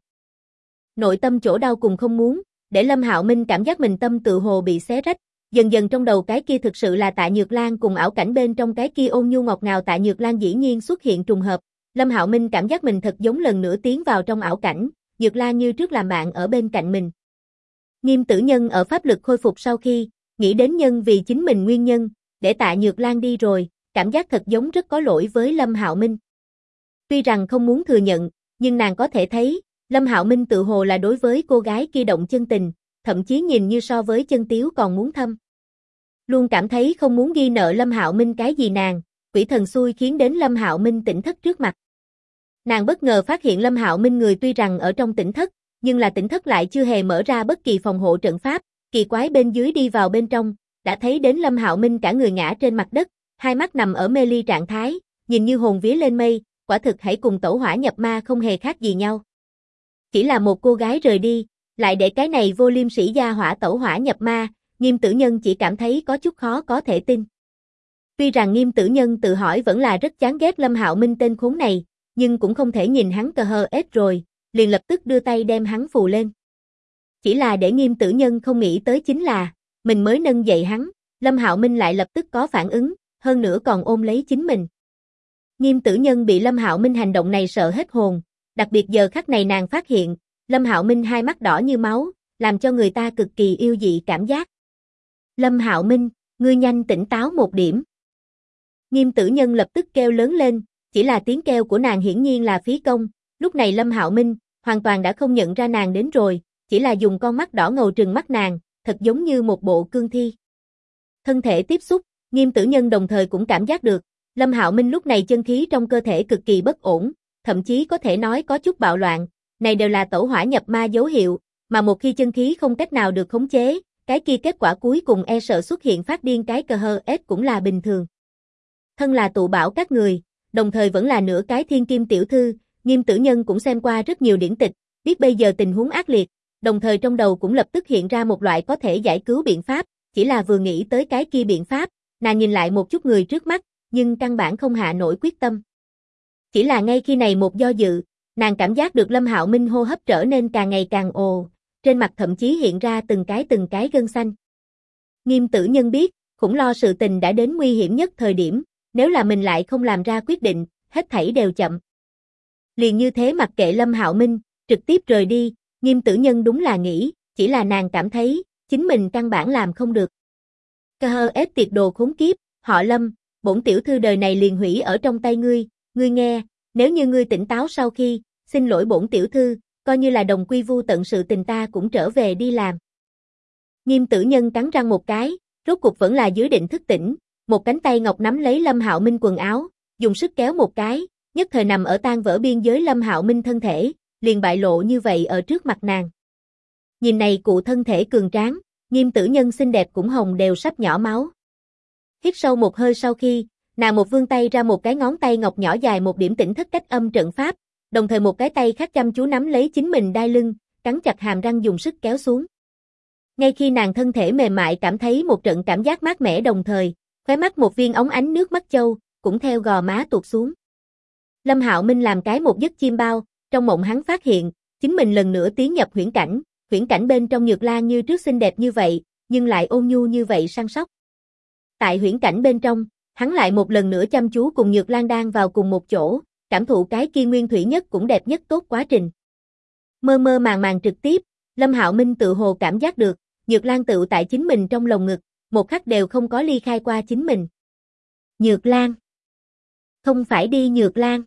Nội tâm chỗ đau cùng không muốn, để Lâm Hạo Minh cảm giác mình tâm tự hồ bị xé rách, dần dần trong đầu cái kia thực sự là Tạ Nhược Lan cùng ảo cảnh bên trong cái kia ôn nhu ngọt ngào Tạ Nhược Lan dĩ nhiên xuất hiện trùng hợp, Lâm Hạo Minh cảm giác mình thật giống lần nữa tiến vào trong ảo cảnh, Nhược Lan như trước làm bạn ở bên cạnh mình. Nghiêm Tử Nhân ở pháp lực khôi phục sau khi, nghĩ đến nhân vì chính mình nguyên nhân, để Tạ Nhược Lan đi rồi, cảm giác thật giống rất có lỗi với Lâm Hạo Minh. Tuy rằng không muốn thừa nhận, nhưng nàng có thể thấy, Lâm Hạo Minh tự hồ là đối với cô gái kia động chân tình, thậm chí nhìn như so với chân Tiếu còn muốn thâm. Luôn cảm thấy không muốn ghi nợ Lâm Hạo Minh cái gì nàng, quỷ thần xui khiến đến Lâm Hạo Minh tỉnh thất trước mặt. Nàng bất ngờ phát hiện Lâm Hạo Minh người tuy rằng ở trong tỉnh thất, nhưng là tỉnh thất lại chưa hề mở ra bất kỳ phòng hộ trận pháp, kỳ quái bên dưới đi vào bên trong, đã thấy đến Lâm Hạo Minh cả người ngã trên mặt đất, hai mắt nằm ở mê ly trạng thái, nhìn như hồn vía lên mây, quả thực hãy cùng tẩu hỏa nhập ma không hề khác gì nhau. Chỉ là một cô gái rời đi, lại để cái này vô liêm sỉ gia hỏa tẩu hỏa nhập ma, Nghiêm Tử Nhân chỉ cảm thấy có chút khó có thể tin. Tuy rằng Nghiêm Tử Nhân tự hỏi vẫn là rất chán ghét Lâm Hạo Minh tên khốn này, nhưng cũng không thể nhìn hắn cờ hờ ết rồi, liền lập tức đưa tay đem hắn phù lên. Chỉ là để Nghiêm Tử Nhân không nghĩ tới chính là, mình mới nâng dậy hắn, Lâm Hạo Minh lại lập tức có phản ứng, hơn nữa còn ôm lấy chính mình. Nghiêm Tử Nhân bị Lâm Hạo Minh hành động này sợ hết hồn, đặc biệt giờ khắc này nàng phát hiện, Lâm Hạo Minh hai mắt đỏ như máu, làm cho người ta cực kỳ yêu dị cảm giác. Lâm Hạo Minh, ngươi nhanh tỉnh táo một điểm. Nghiêm Tử Nhân lập tức kêu lớn lên, chỉ là tiếng kêu của nàng hiển nhiên là phí công, lúc này Lâm Hạo Minh hoàn toàn đã không nhận ra nàng đến rồi, chỉ là dùng con mắt đỏ ngầu trừng mắt nàng, thật giống như một bộ cương thi. Thân thể tiếp xúc, Nghiêm Tử Nhân đồng thời cũng cảm giác được, Lâm Hạo Minh lúc này chân khí trong cơ thể cực kỳ bất ổn, thậm chí có thể nói có chút bạo loạn, này đều là tẩu hỏa nhập ma dấu hiệu, mà một khi chân khí không cách nào được khống chế, cái kia kết quả cuối cùng e sợ xuất hiện phát điên cái cờ hờ ết cũng là bình thường. Thân là tụ bảo các người, đồng thời vẫn là nửa cái thiên kim tiểu thư, Nghiêm Tử Nhân cũng xem qua rất nhiều điển tịch, biết bây giờ tình huống ác liệt, đồng thời trong đầu cũng lập tức hiện ra một loại có thể giải cứu biện pháp, chỉ là vừa nghĩ tới cái kia biện pháp, nàng nhìn lại một chút người trước mắt, nhưng căn bản không hạ nổi quyết tâm. Chỉ là ngay khi này một do dự, nàng cảm giác được Lâm Hạo Minh hô hấp trở nên càng ngày càng ồ, trên mặt thậm chí hiện ra từng cái gân xanh. Nghiêm Tử Nhân biết, cũng lo sự tình đã đến nguy hiểm nhất thời điểm, nếu là mình lại không làm ra quyết định, hết thảy đều chậm. Liền như thế mặc kệ Lâm Hạo Minh, trực tiếp rời đi, Nghiêm Tử Nhân đúng là nghĩ, chỉ là nàng cảm thấy, chính mình căn bản làm không được. KHS tiệt đồ khốn kiếp, họ Lâm, bổn tiểu thư đời này liền hủy ở trong tay ngươi nghe, nếu như ngươi tỉnh táo sau khi, xin lỗi bổn tiểu thư, coi như là đồng quy vu tận sự tình ta cũng trở về đi làm. Nghiêm Tử Nhân cắn răng một cái, rốt cuộc vẫn là dưới định thức tỉnh, một cánh tay ngọc nắm lấy Lâm Hạo Minh quần áo, dùng sức kéo một cái, nhất thời nằm ở tan vỡ biên giới Lâm Hạo Minh thân thể, liền bại lộ như vậy ở trước mặt nàng. Nhìn này cụ thân thể cường tráng, Nghiêm Tử Nhân xinh đẹp cũng hồng đều sắp nhỏ máu. Hít sâu một hơi sau khi, nàng một vươn tay ra một cái ngón tay ngọc nhỏ dài một điểm tỉnh thức cách âm trận pháp, đồng thời một cái tay khác chăm chú nắm lấy chính mình đai lưng, cắn chặt hàm răng dùng sức kéo xuống. Ngay khi nàng thân thể mềm mại cảm thấy một trận cảm giác mát mẻ đồng thời, khóe mắt một viên óng ánh nước mắt châu, cũng theo gò má tuột xuống. Lâm Hạo Minh làm cái một giấc chim bao, trong mộng hắn phát hiện, chính mình lần nữa tiến nhập huyễn cảnh bên trong Nhược Lan như trước xinh đẹp như vậy, nhưng lại ôn nhu như vậy săn sóc. Tại huyễn cảnh bên trong, hắn lại một lần nữa chăm chú cùng Nhược Lan đang vào cùng một chỗ, cảm thụ cái kia nguyên thủy nhất cũng đẹp nhất tốt quá trình. Mơ mơ màng màng trực tiếp, Lâm Hạo Minh tự hồ cảm giác được, Nhược Lan tựu tại chính mình trong lồng ngực, một khắc đều không có ly khai qua chính mình. Nhược Lan. Không phải đi Nhược Lan.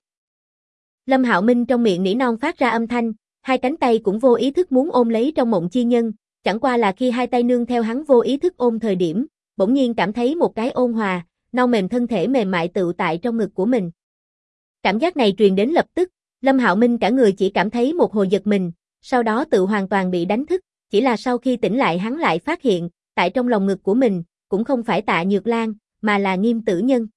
Lâm Hạo Minh trong miệng nỉ non phát ra âm thanh, hai cánh tay cũng vô ý thức muốn ôm lấy trong mộng chi nhân, chẳng qua là khi hai tay nương theo hắn vô ý thức ôm thời điểm, bỗng nhiên cảm thấy một cái ôn hòa, non mềm thân thể mềm mại tựu tại trong ngực của mình. Cảm giác này truyền đến lập tức, Lâm Hạo Minh cả người chỉ cảm thấy một hồi giật mình, sau đó tự hoàn toàn bị đánh thức, chỉ là sau khi tỉnh lại hắn lại phát hiện, tại trong lòng ngực của mình, cũng không phải Tạ Nhược Lan, mà là Nghiêm Tử Nhân.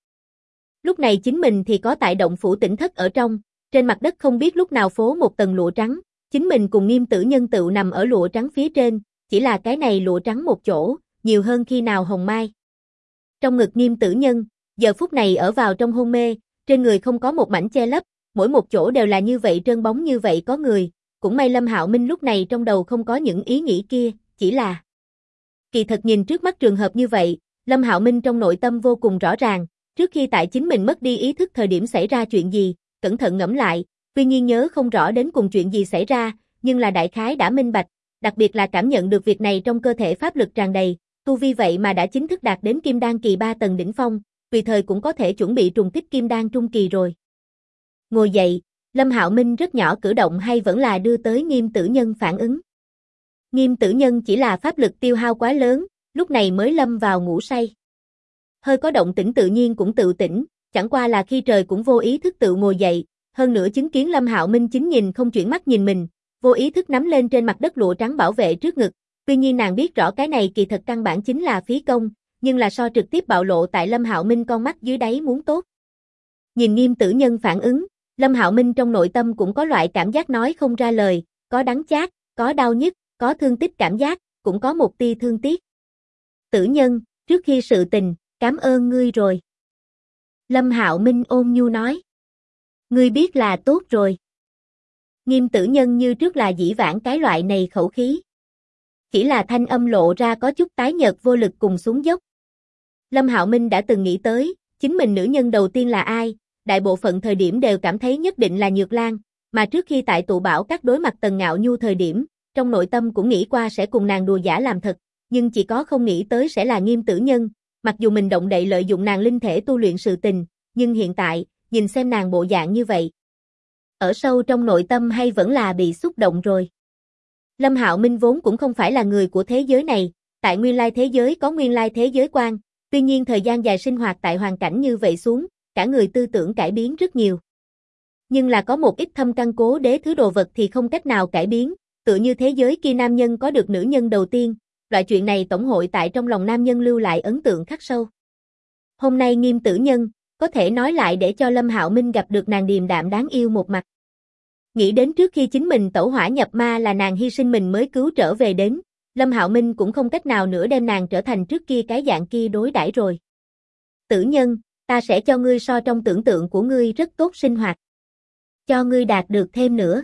Lúc này chính mình thì có tại động phủ tỉnh thất ở trong, trên mặt đất không biết lúc nào phố một tầng lụa trắng, chính mình cùng Nghiêm Tử Nhân tựu nằm ở lụa trắng phía trên, chỉ là cái này lụa trắng một chỗ, nhiều hơn khi nào hồng mai. Trong ngực Nghiêm Tử Nhân, giờ phút này ở vào trong hôn mê, trên người không có một mảnh che lấp, mỗi một chỗ đều là như vậy trơn bóng như vậy có người, cũng may Lâm Hạo Minh lúc này trong đầu không có những ý nghĩ kia, chỉ là kỳ thật nhìn trước mắt trường hợp như vậy, Lâm Hạo Minh trong nội tâm vô cùng rõ ràng, trước khi tại chính mình mất đi ý thức thời điểm xảy ra chuyện gì, cẩn thận ngẫm lại, tuy nhiên nhớ không rõ đến cùng chuyện gì xảy ra, nhưng là đại khái đã minh bạch, đặc biệt là cảm nhận được việc này trong cơ thể pháp lực tràn đầy, tu vi vậy mà đã chính thức đạt đến Kim Đan kỳ 3 tầng đỉnh phong, tùy thời cũng có thể chuẩn bị trùng kích Kim Đan trung kỳ rồi. Ngồi dậy, Lâm Hạo Minh rất nhỏ cử động hay vẫn là đưa tới Nghiêm Tử Nhân phản ứng. Nghiêm Tử Nhân chỉ là pháp lực tiêu hao quá lớn, lúc này mới lâm vào ngủ say. Hơi có động tĩnh tự nhiên cũng tự tỉnh, chẳng qua là khi trời cũng vô ý thức tự ngồi dậy, hơn nữa chứng kiến Lâm Hạo Minh chính nhìn không chuyển mắt nhìn mình, vô ý thức nắm lên trên mặt đất lụa trắng bảo vệ trước ngực, tuy nhiên nàng biết rõ cái này kỳ thật căn bản chính là phí công, nhưng là so trực tiếp bạo lộ tại Lâm Hạo Minh con mắt dưới đáy muốn tốt. Nhìn Nghiêm Tử Nhân phản ứng, Lâm Hạo Minh trong nội tâm cũng có loại cảm giác nói không ra lời, có đắng chát, có đau nhức, có thương tích cảm giác, cũng có một tia thương tiếc. Tử Nhân, trước khi sự tình, cảm ơn ngươi rồi. Lâm Hạo Minh ôn nhu nói. Ngươi biết là tốt rồi. Nghiêm Tử Nhân như trước là dĩ vãng cái loại này khẩu khí. Chỉ là thanh âm lộ ra có chút tái nhợt vô lực cùng xuống dốc. Lâm Hạo Minh đã từng nghĩ tới, chính mình nữ nhân đầu tiên là ai, đại bộ phận thời điểm đều cảm thấy nhất định là Nhược Lan, mà trước khi tại tụ bảo các đối mặt Tần Ngạo Nhu thời điểm, trong nội tâm cũng nghĩ qua sẽ cùng nàng đùa giả làm thật, nhưng chỉ có không nghĩ tới sẽ là Nghiêm Tử Nhân, mặc dù mình động đậy lợi dụng nàng linh thể tu luyện sự tình, nhưng hiện tại, nhìn xem nàng bộ dạng như vậy. Ở sâu trong nội tâm hay vẫn là bị xúc động rồi. Lâm Hạo Minh vốn cũng không phải là người của thế giới này, tại nguyên lai thế giới có nguyên lai thế giới quan, tuy nhiên thời gian dài sinh hoạt tại hoàn cảnh như vậy xuống, cả người tư tưởng cải biến rất nhiều. Nhưng là có một ít thâm căn cố đế thứ đồ vật thì không cách nào cải biến, tựa như thế giới kia nam nhân có được nữ nhân đầu tiên, loại chuyện này tổng hội tại trong lòng nam nhân lưu lại ấn tượng khắc sâu. Hôm nay Nghiêm Tử Nhân, có thể nói lại để cho Lâm Hạo Minh gặp được nàng điềm đạm đáng yêu một mặt. Nghĩ đến trước khi chính mình tẩu hỏa nhập ma là nàng hy sinh mình mới cứu trở về đến, Lâm Hạo Minh cũng không cách nào nữa đem nàng trở thành trước kia cái dạng kia đối đãi rồi. Tử Nhân, ta sẽ cho ngươi so trong tưởng tượng của ngươi rất tốt sinh hoạt. Cho ngươi đạt được thêm nữa.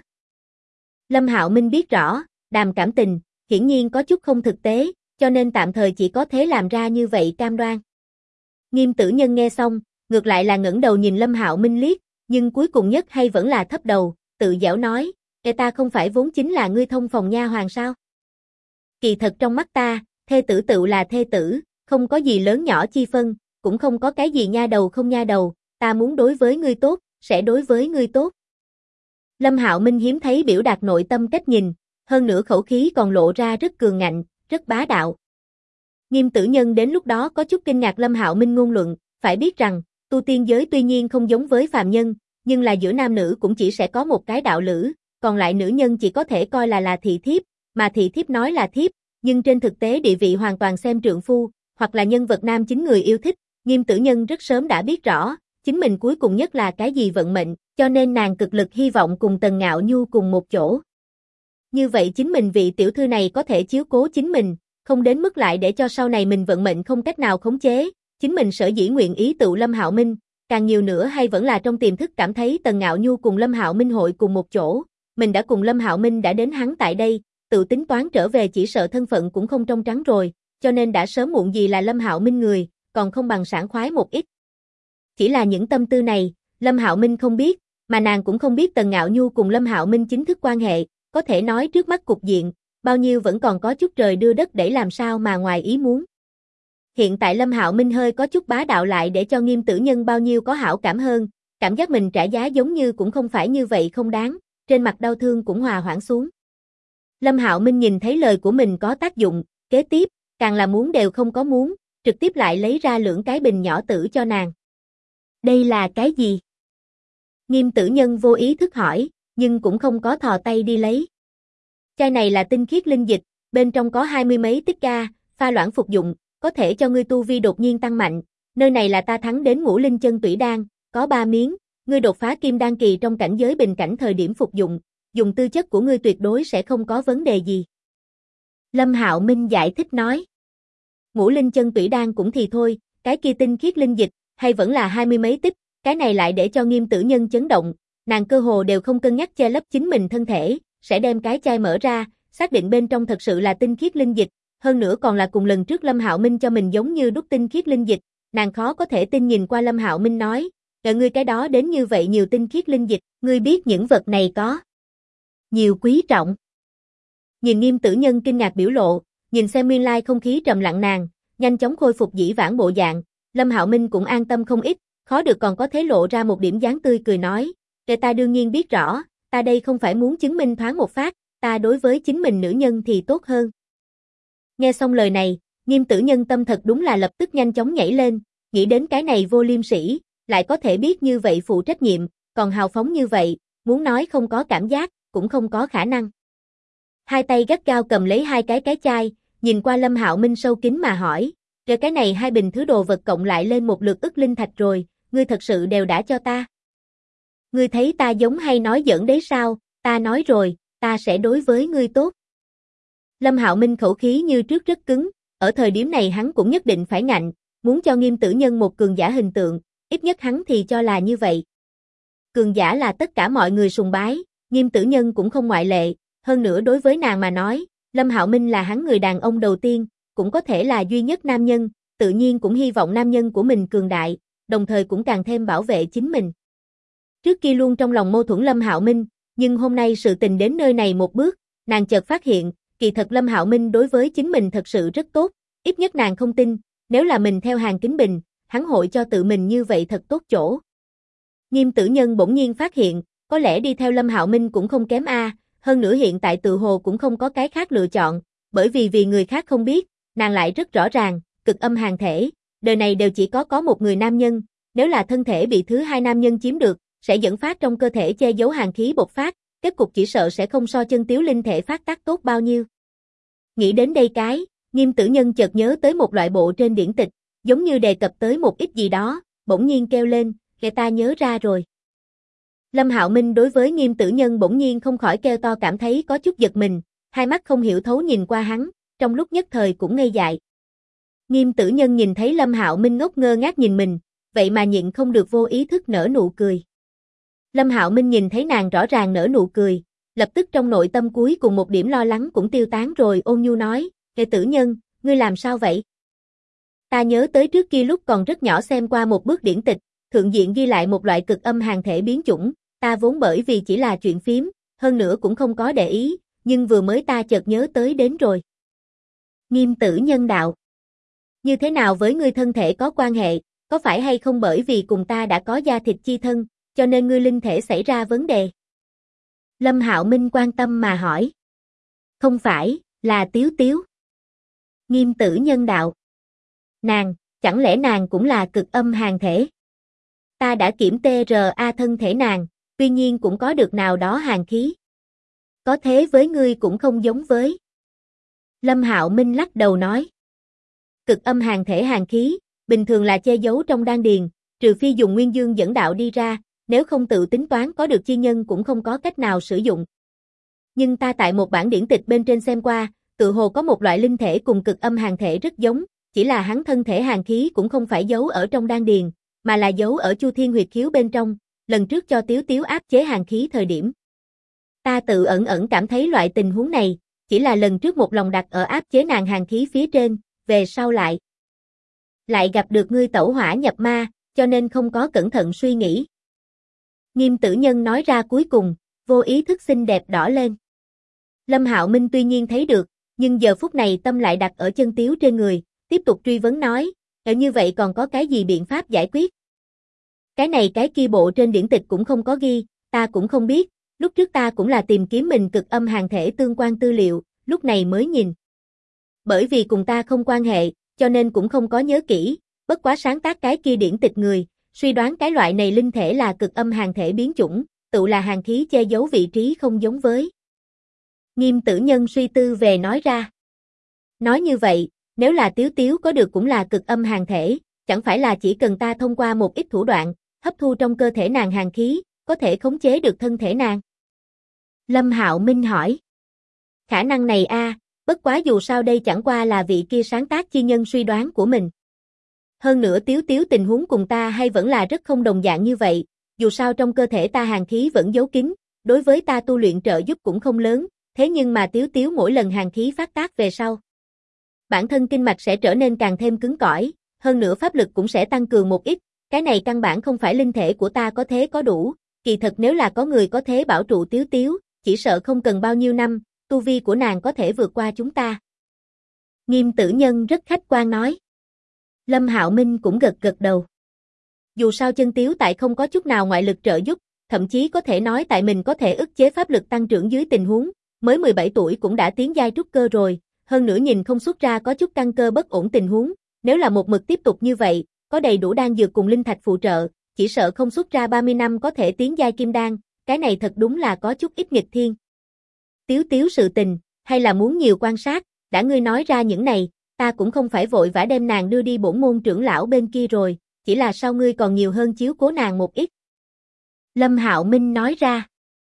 Lâm Hạo Minh biết rõ, đàm cảm tình, hiển nhiên có chút không thực tế, cho nên tạm thời chỉ có thế làm ra như vậy cam đoan. Nghiêm Tử Nhân nghe xong, ngược lại là ngẩng đầu nhìn Lâm Hạo Minh liếc, nhưng cuối cùng nhất hay vẫn là thấp đầu, tự giễu nói, ta không phải vốn chính là ngươi thông phòng nha hoàng sao? Kỳ thật trong mắt ta, thê tử tựu là thê tử, không có gì lớn nhỏ chi phân, cũng không có cái gì nha đầu không nha đầu, ta muốn đối với ngươi tốt, sẽ đối với ngươi tốt. Lâm Hạo Minh hiếm thấy biểu đạt nội tâm cách nhìn, hơn nữa khẩu khí còn lộ ra rất cường ngạnh, rất bá đạo. Nghiêm Tử Nhân đến lúc đó có chút kinh ngạc Lâm Hạo Minh ngôn luận, phải biết rằng, tu tiên giới tuy nhiên không giống với phàm nhân, nhưng là giữa nam nữ cũng chỉ sẽ có một cái đạo lữ, còn lại nữ nhân chỉ có thể coi là thị thiếp, mà thị thiếp nói là thiếp, nhưng trên thực tế địa vị hoàn toàn xem trượng phu, hoặc là nhân vật nam chính người yêu thích. Nghiêm Tử Nhân rất sớm đã biết rõ, chính mình cuối cùng nhất là cái gì vận mệnh, cho nên nàng cực lực hy vọng cùng Tần Ngạo Nhu cùng một chỗ. Như vậy chính mình vị tiểu thư này có thể chiếu cố chính mình, không đến mức lại để cho sau này mình vận mệnh không cách nào khống chế. Chính mình sở dĩ nguyện ý tụ Lâm Hạo Minh, càng nhiều nữa hay vẫn là trong tiềm thức cảm thấy Tần Ngạo Nhu cùng Lâm Hạo Minh hội cùng một chỗ, mình đã cùng Lâm Hạo Minh đã đến hắn tại đây, tự tính toán trở về chỉ sợ thân phận cũng không trong trắng rồi, cho nên đã sớm muộn gì là Lâm Hạo Minh người, còn không bằng sảng khoái một ít. Chỉ là những tâm tư này, Lâm Hạo Minh không biết, mà nàng cũng không biết Tần Ngạo Nhu cùng Lâm Hạo Minh chính thức quan hệ, có thể nói trước mắt cục diện, bao nhiêu vẫn còn có chút trời đưa đất để làm sao mà ngoài ý muốn. Hiện tại Lâm Hạo Minh hơi có chút bá đạo lại để cho Nghiêm Tử Nhân bao nhiêu có hảo cảm hơn, cảm giác mình trả giá giống như cũng không phải như vậy không đáng, trên mặt đau thương cũng hòa hoãn xuống. Lâm Hạo Minh nhìn thấy lời của mình có tác dụng, kế tiếp, càng là muốn đều không có muốn, trực tiếp lại lấy ra lưỡng cái bình nhỏ tử cho nàng. Đây là cái gì? Nghiêm Tử Nhân vô ý thức hỏi, nhưng cũng không có thò tay đi lấy. Chai này là tinh khiết linh dịch, bên trong có 20 mấy tích ca, pha loãng phục dụng, có thể cho ngươi tu vi đột nhiên tăng mạnh. Nơi này là ta thắng đến ngũ linh chân tủy đan, có 3 miếng, ngươi đột phá kim đan kỳ trong cảnh giới bình cảnh thời điểm phục dụng, dùng tư chất của ngươi tuyệt đối sẽ không có vấn đề gì. Lâm Hạo Minh giải thích nói. Ngũ linh chân tủy đan cũng thì thôi, cái kia tinh khiết linh dịch, hay vẫn là 20 mấy tích, cái này lại để cho Nghiêm Tử Nhân chấn động, nàng cơ hồ đều không cân nhắc che lấp chính mình thân thể, sẽ đem cái chai mở ra, xác định bên trong thật sự là tinh khiết linh dịch, hơn nữa còn là cùng lần trước Lâm Hạo Minh cho mình giống như đúc tinh khiết linh dịch, nàng khó có thể tin nhìn qua Lâm Hạo Minh nói, ngươi cái đó đến như vậy nhiều tinh khiết linh dịch, ngươi biết những vật này có nhiều quý trọng. Nhìn Nghiêm Tử Nhân kinh ngạc biểu lộ, nhìn xem nguyên lai không khí trầm lặng nàng, nhanh chóng khôi phục dĩ vãng bộ dạng, Lâm Hạo Minh cũng an tâm không ít, khó được còn có thể lộ ra một điểm dáng tươi cười nói, ta đương nhiên biết rõ, ta đây không phải muốn chứng minh thoáng một phát, ta đối với chính mình nữ nhân thì tốt hơn. Nghe xong lời này, Nghiêm Tử Nhân tâm thật đúng là lập tức nhanh chóng nhảy lên, nghĩ đến cái này vô liêm sỉ, lại có thể biết như vậy phụ trách nhiệm, còn hào phóng như vậy, muốn nói không có cảm giác, cũng không có khả năng. Hai tay gắt gao cầm lấy hai cái chai, nhìn qua Lâm Hạo Minh sâu kín mà hỏi, rồi cái này hai bình thứ đồ vật cộng lại lên một lượt ức linh thạch rồi, ngươi thật sự đều đã cho ta. Ngươi thấy ta giống hay nói giỡn đấy sao, ta nói rồi, ta sẽ đối với ngươi tốt. Lâm Hạo Minh khẩu khí như trước rất cứng, ở thời điểm này hắn cũng nhất định phải ngạnh, muốn cho Nghiêm Tử Nhân một cường giả hình tượng, ít nhất hắn thì cho là như vậy. Cường giả là tất cả mọi người sùng bái, Nghiêm Tử Nhân cũng không ngoại lệ, hơn nữa đối với nàng mà nói, Lâm Hạo Minh là hắn người đàn ông đầu tiên, cũng có thể là duy nhất nam nhân, tự nhiên cũng hy vọng nam nhân của mình cường đại, đồng thời cũng càng thêm bảo vệ chính mình. Trước kia luôn trong lòng mâu thuẫn Lâm Hạo Minh, nhưng hôm nay sự tình đến nơi này một bước, nàng chợt phát hiện, kỳ thật Lâm Hạo Minh đối với chính mình thật sự rất tốt, ít nhất nàng không tin, nếu là mình theo hàng kính bình, hắn hội cho tự mình như vậy thật tốt chỗ. Nghiêm Tử Nhân bỗng nhiên phát hiện, có lẽ đi theo Lâm Hạo Minh cũng không kém a, hơn nữa hiện tại tự hồ cũng không có cái khác lựa chọn, bởi vì người khác không biết, nàng lại rất rõ ràng, cực âm hàn thể, đời này đều chỉ có một người nam nhân, nếu là thân thể bị thứ hai nam nhân chiếm được, sẽ dẫn phát trong cơ thể che giấu hàn khí bộc phát, kết cục chỉ sợ sẽ không so chân tiếu linh thể phát tác tốt bao nhiêu. Nghĩ đến đây cái, Nghiêm Tử Nhân chợt nhớ tới một loại bộ trên điển tịch, giống như đề cập tới một ít gì đó, bỗng nhiên kêu lên, ta nhớ ra rồi. Lâm Hạo Minh đối với Nghiêm Tử Nhân bỗng nhiên không khỏi kêu to cảm thấy có chút giật mình, hai mắt không hiểu thấu nhìn qua hắn, trong lúc nhất thời cũng ngây dại. Nghiêm Tử Nhân nhìn thấy Lâm Hạo Minh ngốc ngơ ngác nhìn mình, vậy mà nhịn không được vô ý thức nở nụ cười. Lâm Hạo Minh nhìn thấy nàng rõ ràng nở nụ cười, lập tức trong nội tâm cuối cùng một điểm lo lắng cũng tiêu tán rồi ôn nhu nói, Tử Nhân, ngươi làm sao vậy? Ta nhớ tới trước kia lúc còn rất nhỏ xem qua một bước điển tịch, thượng diện ghi lại một loại cực âm hàn thể biến chủng, ta vốn bởi vì chỉ là chuyện phiếm, hơn nữa cũng không có để ý, nhưng vừa mới ta chợt nhớ tới đến rồi. Nghiêm Tử Nhân đạo. Như thế nào với ngươi thân thể có quan hệ, có phải hay không bởi vì cùng ta đã có da thịt chi thân, cho nên ngươi linh thể xảy ra vấn đề? Lâm Hạo Minh quan tâm mà hỏi. Không phải, là Tiếu Tiếu. Nghiêm Tử Nhân đạo. Nàng, chẳng lẽ nàng cũng là cực âm hàn thể? Ta đã kiểm TRA thân thể nàng, tuy nhiên cũng có được nào đó hàn khí. Có thế với ngươi cũng không giống với. Lâm Hạo Minh lắc đầu nói. Cực âm hàn thể hàn khí, bình thường là che giấu trong đan điền, trừ phi dùng nguyên dương dẫn đạo đi ra, nếu không tự tính toán có được chi nhân cũng không có cách nào sử dụng. Nhưng ta tại một bản điển tịch bên trên xem qua, tự hồ có một loại linh thể cùng cực âm hàn thể rất giống, chỉ là hắn thân thể hàn khí cũng không phải giấu ở trong đan điền, mà là giấu ở Chu Thiên huyệt khiếu bên trong, lần trước cho Tiếu Tiếu áp chế hàn khí thời điểm. Ta tự ẩn ẩn cảm thấy loại tình huống này, chỉ là lần trước một lòng đặt ở áp chế nàng hàn khí phía trên, về sau lại gặp được ngươi tẩu hỏa nhập ma, cho nên không có cẩn thận suy nghĩ. Nghiêm Tử Nhân nói ra cuối cùng, vô ý thức xinh đẹp đỏ lên. Lâm Hạo Minh tuy nhiên thấy được, nhưng giờ phút này tâm lại đặt ở chân Tiếu trên người, tiếp tục truy vấn nói, như vậy còn có cái gì biện pháp giải quyết? Cái này cái kia bộ trên điển tịch cũng không có ghi, ta cũng không biết, lúc trước ta cũng là tìm kiếm mình cực âm hàn thể tương quan tư liệu, lúc này mới nhìn. Bởi vì cùng ta không quan hệ, cho nên cũng không có nhớ kỹ, bất quá sáng tác cái kia điển tịch người, suy đoán cái loại này linh thể là cực âm hàn thể biến chủng, tự là hàn khí che giấu vị trí không giống với. Nghiêm Tử Nhân suy tư về nói ra. Nói như vậy, nếu là Tiếu Tiếu có được cũng là cực âm hàn thể, chẳng phải là chỉ cần ta thông qua một ít thủ đoạn, hấp thu trong cơ thể nàng hàn khí, có thể khống chế được thân thể nàng? Lâm Hạo Minh hỏi. Khả năng này bất quá dù sao đây chẳng qua là vị kia sáng tác chi nhân suy đoán của mình. Hơn nữa Tiếu Tiếu tình huống cùng ta hay vẫn là rất không đồng dạng như vậy, dù sao trong cơ thể ta hàn khí vẫn giấu kín, đối với ta tu luyện trợ giúp cũng không lớn, thế nhưng mà Tiếu Tiếu mỗi lần hàn khí phát tác về sau, bản thân kinh mạch sẽ trở nên càng thêm cứng cỏi, hơn nữa pháp lực cũng sẽ tăng cường một ít, cái này căn bản không phải linh thể của ta có thế có đủ, kỳ thật nếu là có người có thế bảo trụ Tiếu Tiếu, chỉ sợ không cần bao nhiêu năm, tu vi của nàng có thể vượt qua chúng ta. Nghiêm Tử Nhân rất khách quan nói. Lâm Hạo Minh cũng gật gật đầu. Dù sao chân Tiếu tại không có chút nào ngoại lực trợ giúp, thậm chí có thể nói tại mình có thể ức chế pháp lực tăng trưởng dưới tình huống, mới 17 tuổi cũng đã tiến giai trúc cơ rồi, hơn nữa nhìn không xuất ra có chút căn cơ bất ổn tình huống, nếu là một mực tiếp tục như vậy, có đầy đủ đan dược cùng linh thạch phụ trợ, chỉ sợ không xuất ra 30 năm có thể tiến giai kim đan, cái này thật đúng là có chút ít nghịch thiên. Tiếu Tiếu sự tình, hay là muốn nhiều quan sát, đã ngươi nói ra những này, ta cũng không phải vội vã đem nàng đưa đi bổn môn trưởng lão bên kia rồi, chỉ là sau ngươi còn nhiều hơn chiếu cố nàng một ít. Lâm Hạo Minh nói ra.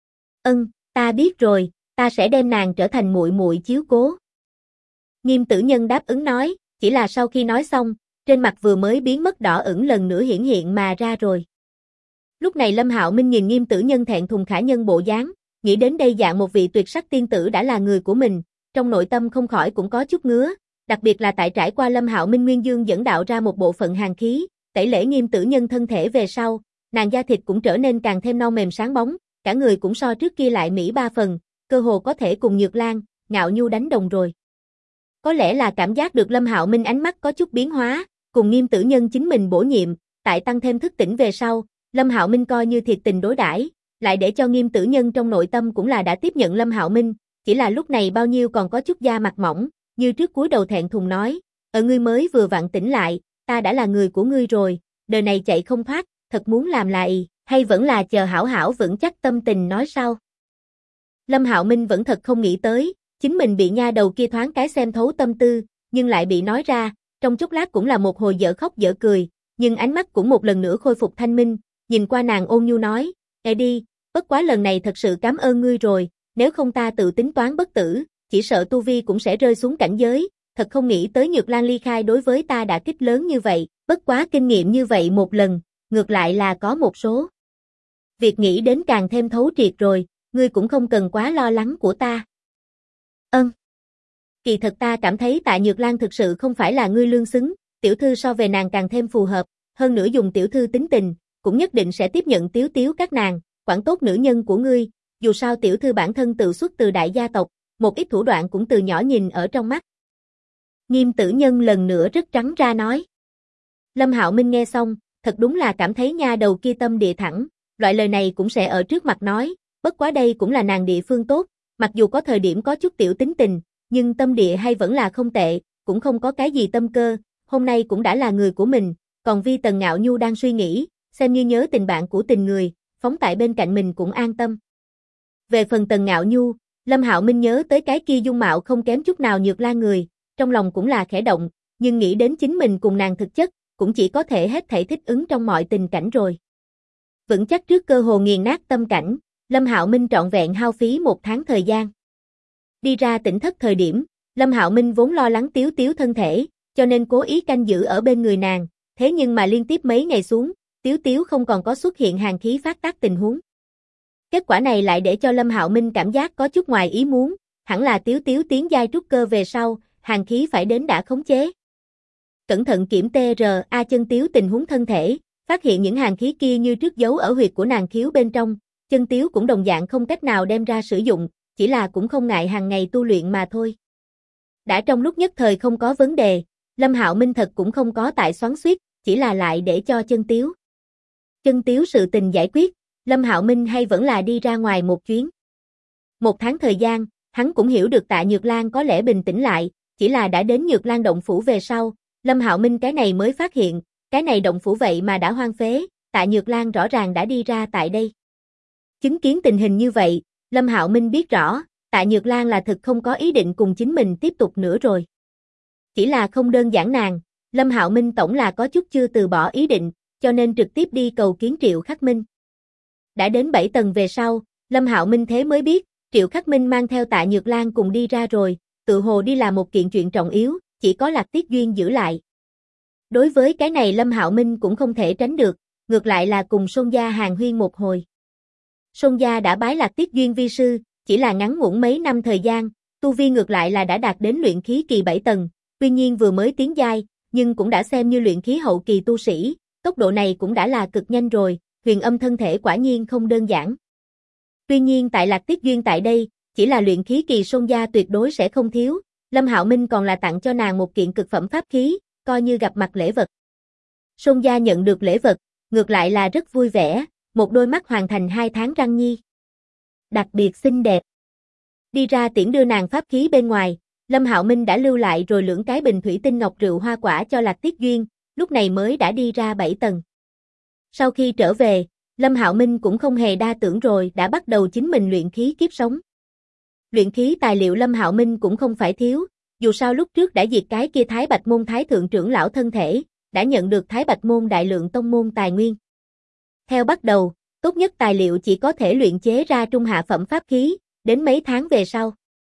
Ta biết rồi, ta sẽ đem nàng trở thành muội muội chiếu cố. Nghiêm Tử Nhân đáp ứng nói, chỉ là sau khi nói xong, trên mặt vừa mới biến mất đỏ ửng lần nữa hiển hiện mà ra rồi. Lúc này Lâm Hạo Minh nhìn Nghiêm Tử Nhân thẹn thùng khả nhân bộ dáng, nghĩ đến đây dạng một vị tuyệt sắc tiên tử đã là người của mình, trong nội tâm không khỏi cũng có chút ngứa, đặc biệt là tại trải qua Lâm Hạo Minh nguyên dương dẫn đạo ra một bộ phận hàn khí, tẩy lễ Nghiêm Tử Nhân thân thể về sau, nàng da thịt cũng trở nên càng thêm non mềm sáng bóng, cả người cũng so trước kia lại mỹ 3 phần, cơ hồ có thể cùng Nhược Lan, Ngạo Nhu đánh đồng rồi. Có lẽ là cảm giác được Lâm Hạo Minh ánh mắt có chút biến hóa, cùng Nghiêm Tử Nhân chính mình bổ nhiệm, tại tăng thêm thức tỉnh về sau, Lâm Hạo Minh coi như thiệt tình đối đãi, lại để cho Nghiêm Tử Nhân trong nội tâm cũng là đã tiếp nhận Lâm Hạo Minh, chỉ là lúc này bao nhiêu còn có chút da mặt mỏng, như trước cúi đầu thẹn thùng nói, ngươi mới vừa vặn tỉnh lại, ta đã là người của ngươi rồi, đời này chạy không thoát, thật muốn làm lại, hay vẫn là chờ hảo hảo vững chắc tâm tình nói sau. Lâm Hạo Minh vẫn thật không nghĩ tới, chính mình bị nha đầu kia thoáng cái xem thấu tâm tư, nhưng lại bị nói ra, trong chốc lát cũng là một hồi dở khóc dở cười, nhưng ánh mắt cũng một lần nữa khôi phục thanh minh, nhìn qua nàng ôn nhu nói, đi, bất quá lần này thật sự cảm ơn ngươi rồi, nếu không ta tự tính toán bất tử, chỉ sợ tu vi cũng sẽ rơi xuống cảnh giới, thật không nghĩ tới Nhược Lan ly khai đối với ta đã kích lớn như vậy, bất quá kinh nghiệm như vậy một lần, ngược lại là có một số việc nghĩ đến càng thêm thấu triệt rồi, ngươi cũng không cần quá lo lắng của ta. Kỳ thật ta cảm thấy Tạ Nhược Lan thực sự không phải là ngươi lương xứng, tiểu thư so về nàng càng thêm phù hợp, hơn nữa dùng tiểu thư tính tình, cũng nhất định sẽ tiếp nhận Tiếu Tiếu các nàng, quản tốt nữ nhân của ngươi, dù sao tiểu thư bản thân tự xuất từ đại gia tộc, một ít thủ đoạn cũng từ nhỏ nhìn ở trong mắt. Nghiêm Tử Nhân lần nữa rất trắng ra nói. Lâm Hạo Minh nghe xong, thật đúng là cảm thấy nha đầu kia tâm địa thẳng, loại lời này cũng sẽ ở trước mặt nói, bất quá đây cũng là nàng địa phương tốt, mặc dù có thời điểm có chút tiểu tính tình, nhưng tâm địa hay vẫn là không tệ, cũng không có cái gì tâm cơ, hôm nay cũng đã là người của mình, còn Vi Tần Ngạo Nhu đang suy nghĩ, xem như nhớ tình bạn của tình người, phóng tại bên cạnh mình cũng an tâm. Về phần Tần Ngạo Nhu, Lâm Hạo Minh nhớ tới cái kia dung mạo không kém chút nào Nhược Lan người, trong lòng cũng là khẽ động, nhưng nghĩ đến chính mình cùng nàng thực chất, cũng chỉ có thể hết thảy thích ứng trong mọi tình cảnh rồi. Vững chắc trước cơ hồ nghiền nát tâm cảnh, Lâm Hạo Minh trọn vẹn hao phí 1 tháng thời gian. Đi ra tỉnh thất thời điểm, Lâm Hạo Minh vốn lo lắng Tiếu Tiếu thân thể, cho nên cố ý canh giữ ở bên người nàng, thế nhưng mà liên tiếp mấy ngày xuống, Tiếu Tiếu không còn có xuất hiện hàn khí phát tác tình huống. Kết quả này lại để cho Lâm Hạo Minh cảm giác có chút ngoài ý muốn, hẳn là Tiếu Tiếu tiến giai trúc cơ về sau, hàn khí phải đến đã khống chế. Cẩn thận kiểm TRA chân Tiếu tình huống thân thể, phát hiện những hàn khí kia như trước giấu ở huyệt của nàng khiếu bên trong, chân Tiếu cũng đồng dạng không cách nào đem ra sử dụng, chỉ là cũng không ngại hàng ngày tu luyện mà thôi. Đã trong lúc nhất thời không có vấn đề, Lâm Hạo Minh thật cũng không có tại xoắn xuýt, chỉ là lại để cho chân Tiếu. Chân Tiếu sự tình giải quyết, Lâm Hạo Minh hay vẫn là đi ra ngoài một chuyến. 1 tháng thời gian, hắn cũng hiểu được Tạ Nhược Lan có lẽ bình tĩnh lại, chỉ là đã đến Nhược Lan động phủ về sau, Lâm Hạo Minh cái này mới phát hiện, cái này động phủ vậy mà đã hoang phế, Tạ Nhược Lan rõ ràng đã đi ra tại đây. Chứng kiến tình hình như vậy, Lâm Hạo Minh biết rõ, Tạ Nhược Lan là thực không có ý định cùng chính mình tiếp tục nữa rồi. Chỉ là không đơn giản nàng, Lâm Hạo Minh tổng là có chút chưa từ bỏ ý định, cho nên trực tiếp đi cầu kiến Triệu Khắc Minh. Đã đến 7 tầng về sau, Lâm Hạo Minh thế mới biết, Triệu Khắc Minh mang theo Tạ Nhược Lan cùng đi ra rồi, tự hồ đi làm một kiện chuyện trọng yếu, chỉ có Lạc Tiết Duyên giữ lại. Đối với cái này Lâm Hạo Minh cũng không thể tránh được, ngược lại là cùng Sôn gia hàn huyên một hồi. Sôn gia đã bái Lạc Tiết Duyên vi sư, chỉ là ngắn ngủn mấy năm thời gian, tu vi ngược lại là đã đạt đến luyện khí kỳ 7 tầng, tuy nhiên vừa mới tiến giai, nhưng cũng đã xem như luyện khí hậu kỳ tu sĩ, tốc độ này cũng đã là cực nhanh rồi, Huyền Âm thân thể quả nhiên không đơn giản. Tuy nhiên tại Lạc Tiết Duyên tại đây, chỉ là luyện khí kỳ Sôn gia tuyệt đối sẽ không thiếu, Lâm Hạo Minh còn là tặng cho nàng một kiện cực phẩm pháp khí, coi như gặp mặt lễ vật. Sôn gia nhận được lễ vật, ngược lại là rất vui vẻ, một đôi mắt hoàn thành 2 tháng răng nhi. Đặc biệt xinh đẹp. Đi ra tiễn đưa nàng pháp khí bên ngoài, Lâm Hạo Minh đã lưu lại rồi lưỡng cái bình thủy tinh ngọc rượu hoa quả cho Lạc Tiết Duyên, lúc này mới đã đi ra 7 tầng. Sau khi trở về, Lâm Hạo Minh cũng không hề đa tưởng rồi đã bắt đầu chính mình luyện khí kiếp sống. Luyện khí tài liệu Lâm Hạo Minh cũng không phải thiếu, dù sao lúc trước đã diệt cái kia Thái Bạch Môn Thái Thượng trưởng lão thân thể, đã nhận được Thái Bạch Môn đại lượng tông môn tài nguyên. Theo bắt đầu, tốt nhất tài liệu chỉ có thể luyện chế ra trung hạ phẩm pháp khí, đến mấy tháng về sau.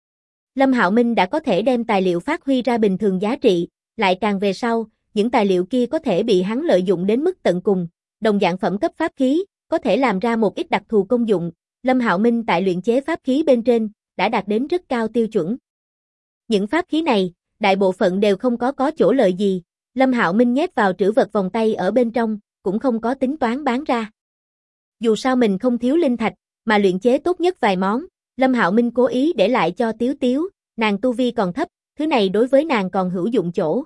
Lâm Hạo Minh đã có thể đem tài liệu phát huy ra bình thường giá trị, lại càng về sau, những tài liệu kia có thể bị hắn lợi dụng đến mức tận cùng, đồng dạng phẩm cấp pháp khí, có thể làm ra một ít đặc thù công dụng, Lâm Hạo Minh tại luyện chế pháp khí bên trên, đã đạt đến rất cao tiêu chuẩn. Những pháp khí này, đại bộ phận đều không có chỗ lợi gì, Lâm Hạo Minh nhét vào trữ vật vòng tay ở bên trong, cũng không có tính toán bán ra. Dù sao mình không thiếu linh thạch, mà luyện chế tốt nhất vài món, Lâm Hạo Minh cố ý để lại cho Tiếu Tiếu, nàng tu vi còn thấp, thứ này đối với nàng còn hữu dụng chỗ.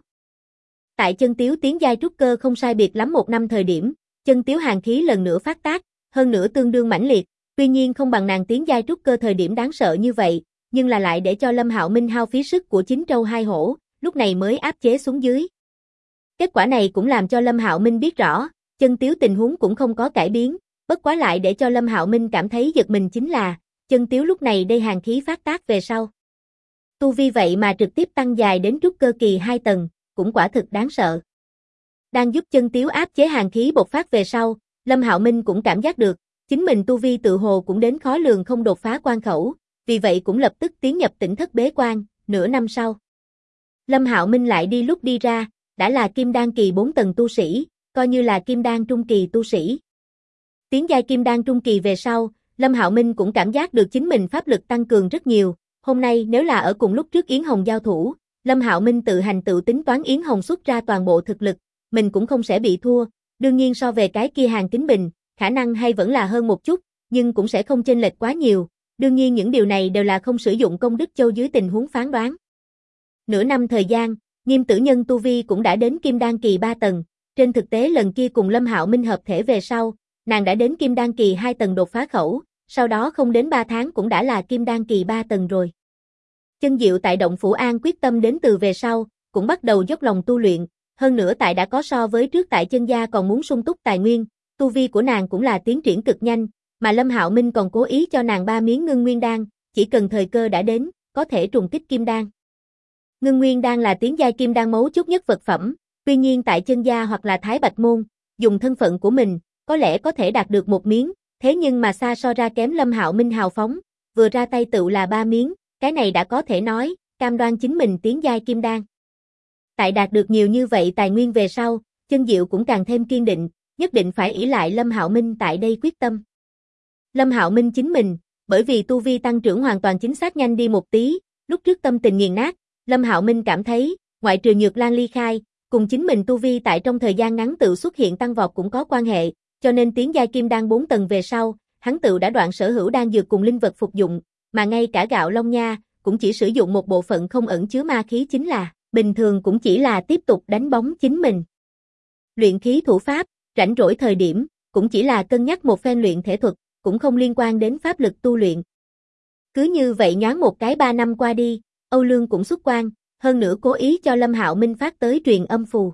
Tại chân Tiếu tiến giai trúc cơ không sai biệt lắm 1 năm thời điểm, chân Tiếu hàn khí lần nữa phát tác, hơn nữa tương đương mãnh liệt, tuy nhiên không bằng nàng tiến giai trúc cơ thời điểm đáng sợ như vậy, nhưng là lại để cho Lâm Hạo Minh hao phí sức của 9 trâu 2 hổ, lúc này mới áp chế xuống dưới. Kết quả này cũng làm cho Lâm Hạo Minh biết rõ, chân Tiếu tình huống cũng không có cải biến, bất quá lại để cho Lâm Hạo Minh cảm thấy giật mình chính là, chân Tiếu lúc này đây hàn khí phát tác về sau. Tu vi vậy mà trực tiếp tăng dài đến trúc cơ kỳ 2 tầng, cũng quả thực đáng sợ. Đang giúp chân Tiếu áp chế hàn khí bộc phát về sau, Lâm Hạo Minh cũng cảm giác được, chính mình tu vi tự hồ cũng đến khó lường không đột phá quan khẩu, vì vậy cũng lập tức tiến nhập tỉnh thất bế quan, nửa năm sau. Lâm Hạo Minh lại đi lúc đi ra, đã là kim đan kỳ 4 tầng tu sĩ, coi như là kim đan trung kỳ tu sĩ. Tiến giai kim đan trung kỳ về sau, Lâm Hạo Minh cũng cảm giác được chính mình pháp lực tăng cường rất nhiều, hôm nay nếu là ở cùng lúc trước Yến Hồng giao thủ, Lâm Hạo Minh tự hành tự tính toán Yến Hồng xuất ra toàn bộ thực lực, mình cũng không sẽ bị thua, đương nhiên so về cái kia Hàn Kính Bình, khả năng hay vẫn là hơn một chút, nhưng cũng sẽ không chênh lệch quá nhiều, đương nhiên những điều này đều là không sử dụng công đức châu dưới tình huống phán đoán. Nửa năm thời gian, Nghiêm Tử Nhân tu vi cũng đã đến kim đan kỳ 3 tầng, Trên thực tế lần kia cùng Lâm Hạo Minh hợp thể về sau, nàng đã đến Kim Đan kỳ 2 tầng đột phá khẩu, sau đó không đến 3 tháng cũng đã là Kim Đan kỳ 3 tầng rồi. Chân Diệu tại động phủ An quyết tâm đến từ về sau, cũng bắt đầu dốc lòng tu luyện, hơn nữa tại đã có so với trước tại chân gia còn muốn sung túc tài nguyên, tu vi của nàng cũng là tiến triển cực nhanh, mà Lâm Hạo Minh còn cố ý cho nàng 3 miếng ngưng nguyên đan, chỉ cần thời cơ đã đến, có thể trùng kích kim đan. Ngưng nguyên đan là tiến giai kim đan mấu chốt nhất vật phẩm, tuy nhiên tại chân gia hoặc là Thái Bạch môn, dùng thân phận của mình, có lẽ có thể đạt được 1 miếng, thế nhưng mà xa so ra kém Lâm Hạo Minh hào phóng, vừa ra tay tựu là 3 miếng, cái này đã có thể nói, cam đoan chính mình tiến giai kim đan. Tại đạt được nhiều như vậy tài nguyên về sau, Chân Diệu cũng càng thêm kiên định, nhất định phải ỷ lại Lâm Hạo Minh tại đây quyết tâm. Lâm Hạo Minh chính mình, bởi vì tu vi tăng trưởng hoàn toàn chính xác nhanh đi một tí, lúc trước tâm tình nghiền nát, Lâm Hạo Minh cảm thấy, ngoại trừ Nhược Lan ly khai, cùng chính mình tu vi tại trong thời gian ngắn tự xuất hiện tăng vọt cũng có quan hệ, cho nên tiến giai kim đan 4 tầng về sau, hắn tự đã đoạn sở hữu đan dược cùng linh vật phục dụng, mà ngay cả gạo long nha, cũng chỉ sử dụng một bộ phận không ẩn chứa ma khí chính là, bình thường cũng chỉ là tiếp tục đánh bóng chính mình. Luyện khí thủ pháp, rảnh rỗi thời điểm, cũng chỉ là cân nhắc một phen luyện thể thuật, cũng không liên quan đến pháp lực tu luyện. Cứ như vậy nhoáng một cái 3 năm qua đi, Âu Lương cũng xuất quan, hơn nữa cố ý cho Lâm Hạo Minh phát tới truyền âm phù.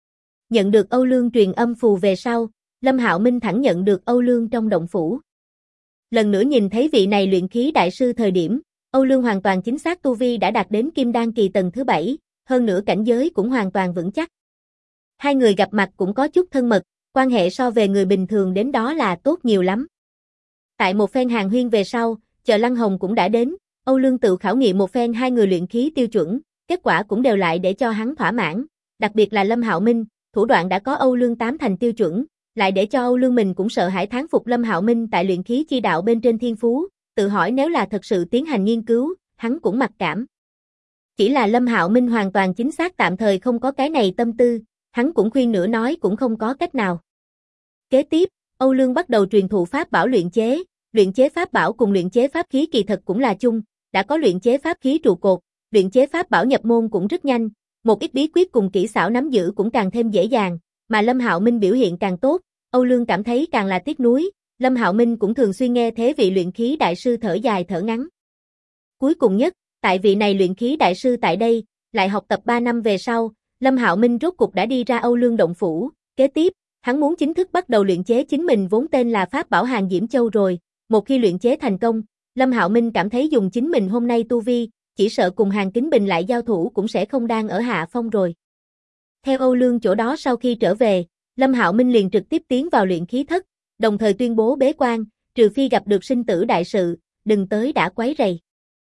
Nhận được Âu Lương truyền âm phù về sau, Lâm Hạo Minh thẳng nhận được Âu Lương trong động phủ. Lần nữa nhìn thấy vị này luyện khí đại sư thời điểm, Âu Lương hoàn toàn chính xác tu vi đã đạt đến kim đan kỳ tầng thứ 7, hơn nữa cảnh giới cũng hoàn toàn vững chắc. Hai người gặp mặt cũng có chút thân mật, quan hệ so về người bình thường đến đó là tốt nhiều lắm. Tại một phen hàn huyên về sau, chờ Lăng Hồng cũng đã đến, Âu Lương tự khảo nghiệm một phen hai người luyện khí tiêu chuẩn, kết quả cũng đều lại để cho hắn thỏa mãn, đặc biệt là Lâm Hạo Minh, thủ đoạn đã có Âu Lương 8 thành tiêu chuẩn, lại để cho Âu Lương mình cũng sợ hãi thán phục Lâm Hạo Minh tại luyện khí chi đạo bên trên thiên phú, tự hỏi nếu là thật sự tiến hành nghiên cứu, hắn cũng mặc cảm. Chỉ là Lâm Hạo Minh hoàn toàn chính xác tạm thời không có cái này tâm tư, hắn cũng khuyên nữa nói cũng không có cách nào. Kế tiếp, Âu Lương bắt đầu truyền thụ pháp bảo luyện chế pháp bảo cùng luyện chế pháp khí kỳ thật cũng là chung, đã có luyện chế pháp khí trụ cột, luyện chế pháp bảo nhập môn cũng rất nhanh, một ít bí quyết cùng kỹ xảo nắm giữ cũng càng thêm dễ dàng, mà Lâm Hạo Minh biểu hiện càng tốt, Âu Lương cảm thấy càng là tiếc nuối, Lâm Hạo Minh cũng thường xuyên nghe thế vị luyện khí đại sư thở dài thở ngắn. Cuối cùng nhất, tại vị này luyện khí đại sư tại đây, lại học tập 3 năm về sau, Lâm Hạo Minh rốt cục đã đi ra Âu Lương động phủ, kế tiếp, hắn muốn chính thức bắt đầu luyện chế chính mình vốn tên là pháp bảo Hàng Diễm Châu rồi, một khi luyện chế thành công, Lâm Hạo Minh cảm thấy dùng chính mình hôm nay tu vi, chỉ sợ cùng Hàng Kính Bình lại giao thủ cũng sẽ không đang ở hạ phong rồi. Theo Âu Lương chỗ đó sau khi trở về, Lâm Hạo Minh liền trực tiếp tiến vào luyện khí thất, đồng thời tuyên bố bế quan, trừ phi gặp được sinh tử đại sự, đừng tới đã quấy rầy.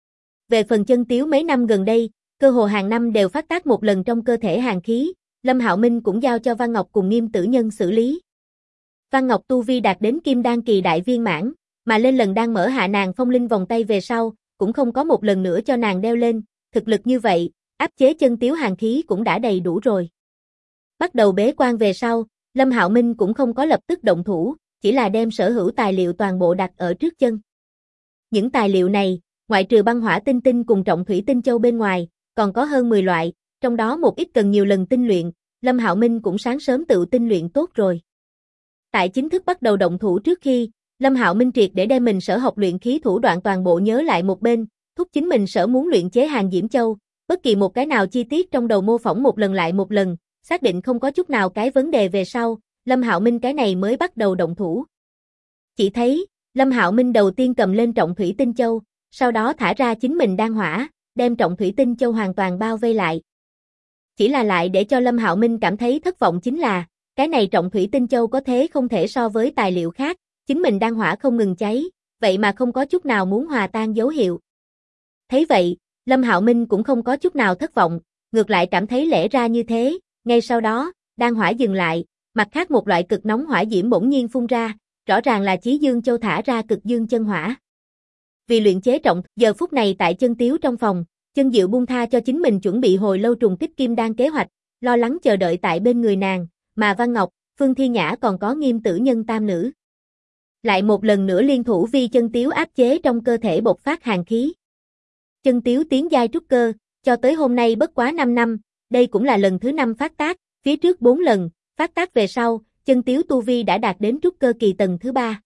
Về phần Chân Tiếu mấy năm gần đây, cơ hồ hàng năm đều phát tác một lần trong cơ thể hàn khí, Lâm Hạo Minh cũng giao cho Văn Ngọc cùng Nghiêm Tử Nhân xử lý. Văn Ngọc tu vi đạt đến kim đan kỳ đại viên mãn, mà lên lần đang mở hạ nàng phong linh vòng tay về sau, cũng không có một lần nữa cho nàng đeo lên, thực lực như vậy, áp chế Chân Tiếu hàn khí cũng đã đầy đủ rồi. Bắt đầu bế quan về sau, Lâm Hạo Minh cũng không có lập tức động thủ, chỉ là đem sở hữu tài liệu toàn bộ đặt ở trước chân. Những tài liệu này, ngoại trừ băng hỏa tinh tinh cùng trọng thủy tinh châu bên ngoài, còn có hơn 10 loại, trong đó một ít cần nhiều lần tinh luyện, Lâm Hạo Minh cũng sáng sớm tự tinh luyện tốt rồi. Tại chính thức bắt đầu động thủ trước khi, Lâm Hạo Minh triệt để đem mình sở học luyện khí thủ đoạn toàn bộ nhớ lại một bên, thúc chính mình sở muốn luyện chế Hàng Diễm Châu, bất kỳ một cái nào chi tiết trong đầu mô phỏng một lần lại một lần, xác định không có chút nào cái vấn đề về sau, Lâm Hạo Minh cái này mới bắt đầu động thủ. Chỉ thấy, Lâm Hạo Minh đầu tiên cầm lên trọng thủy tinh châu, sau đó thả ra chính mình đan hỏa, đem trọng thủy tinh châu hoàn toàn bao vây lại. Chỉ là lại để cho Lâm Hạo Minh cảm thấy thất vọng chính là, cái này trọng thủy tinh châu có thế không thể so với tài liệu khác, chính mình đan hỏa không ngừng cháy, vậy mà không có chút nào muốn hòa tan dấu hiệu. Thấy vậy, Lâm Hạo Minh cũng không có chút nào thất vọng, ngược lại cảm thấy lẽ ra như thế, ngay sau đó, đan hỏa dừng lại, mặt khác một loại cực nóng hỏa diễm bỗng nhiên phun ra, rõ ràng là Chí Dương Châu thả ra cực dương chân hỏa. Vì luyện chế trọng, giờ phút này tại Chân Tiếu trong phòng, Chân Diệu buông tha cho chính mình chuẩn bị hồi lâu trùng kích kim đan kế hoạch, lo lắng chờ đợi tại bên người nàng, mà Văn Ngọc, Phương Thiên Nhã còn có Nghiêm Tử Nhân tam nữ. Lại một lần nữa liên thủ vì Chân Tiếu áp chế trong cơ thể bộc phát hàn khí. Chân Tiếu tiến giai trúc cơ, cho tới hôm nay bất quá 5 năm, đây cũng là lần thứ 5 phát tác, phía trước 4 lần, Phát tác về sau, Chân Tiếu tu vi đã đạt đến trúc cơ kỳ tầng thứ 3.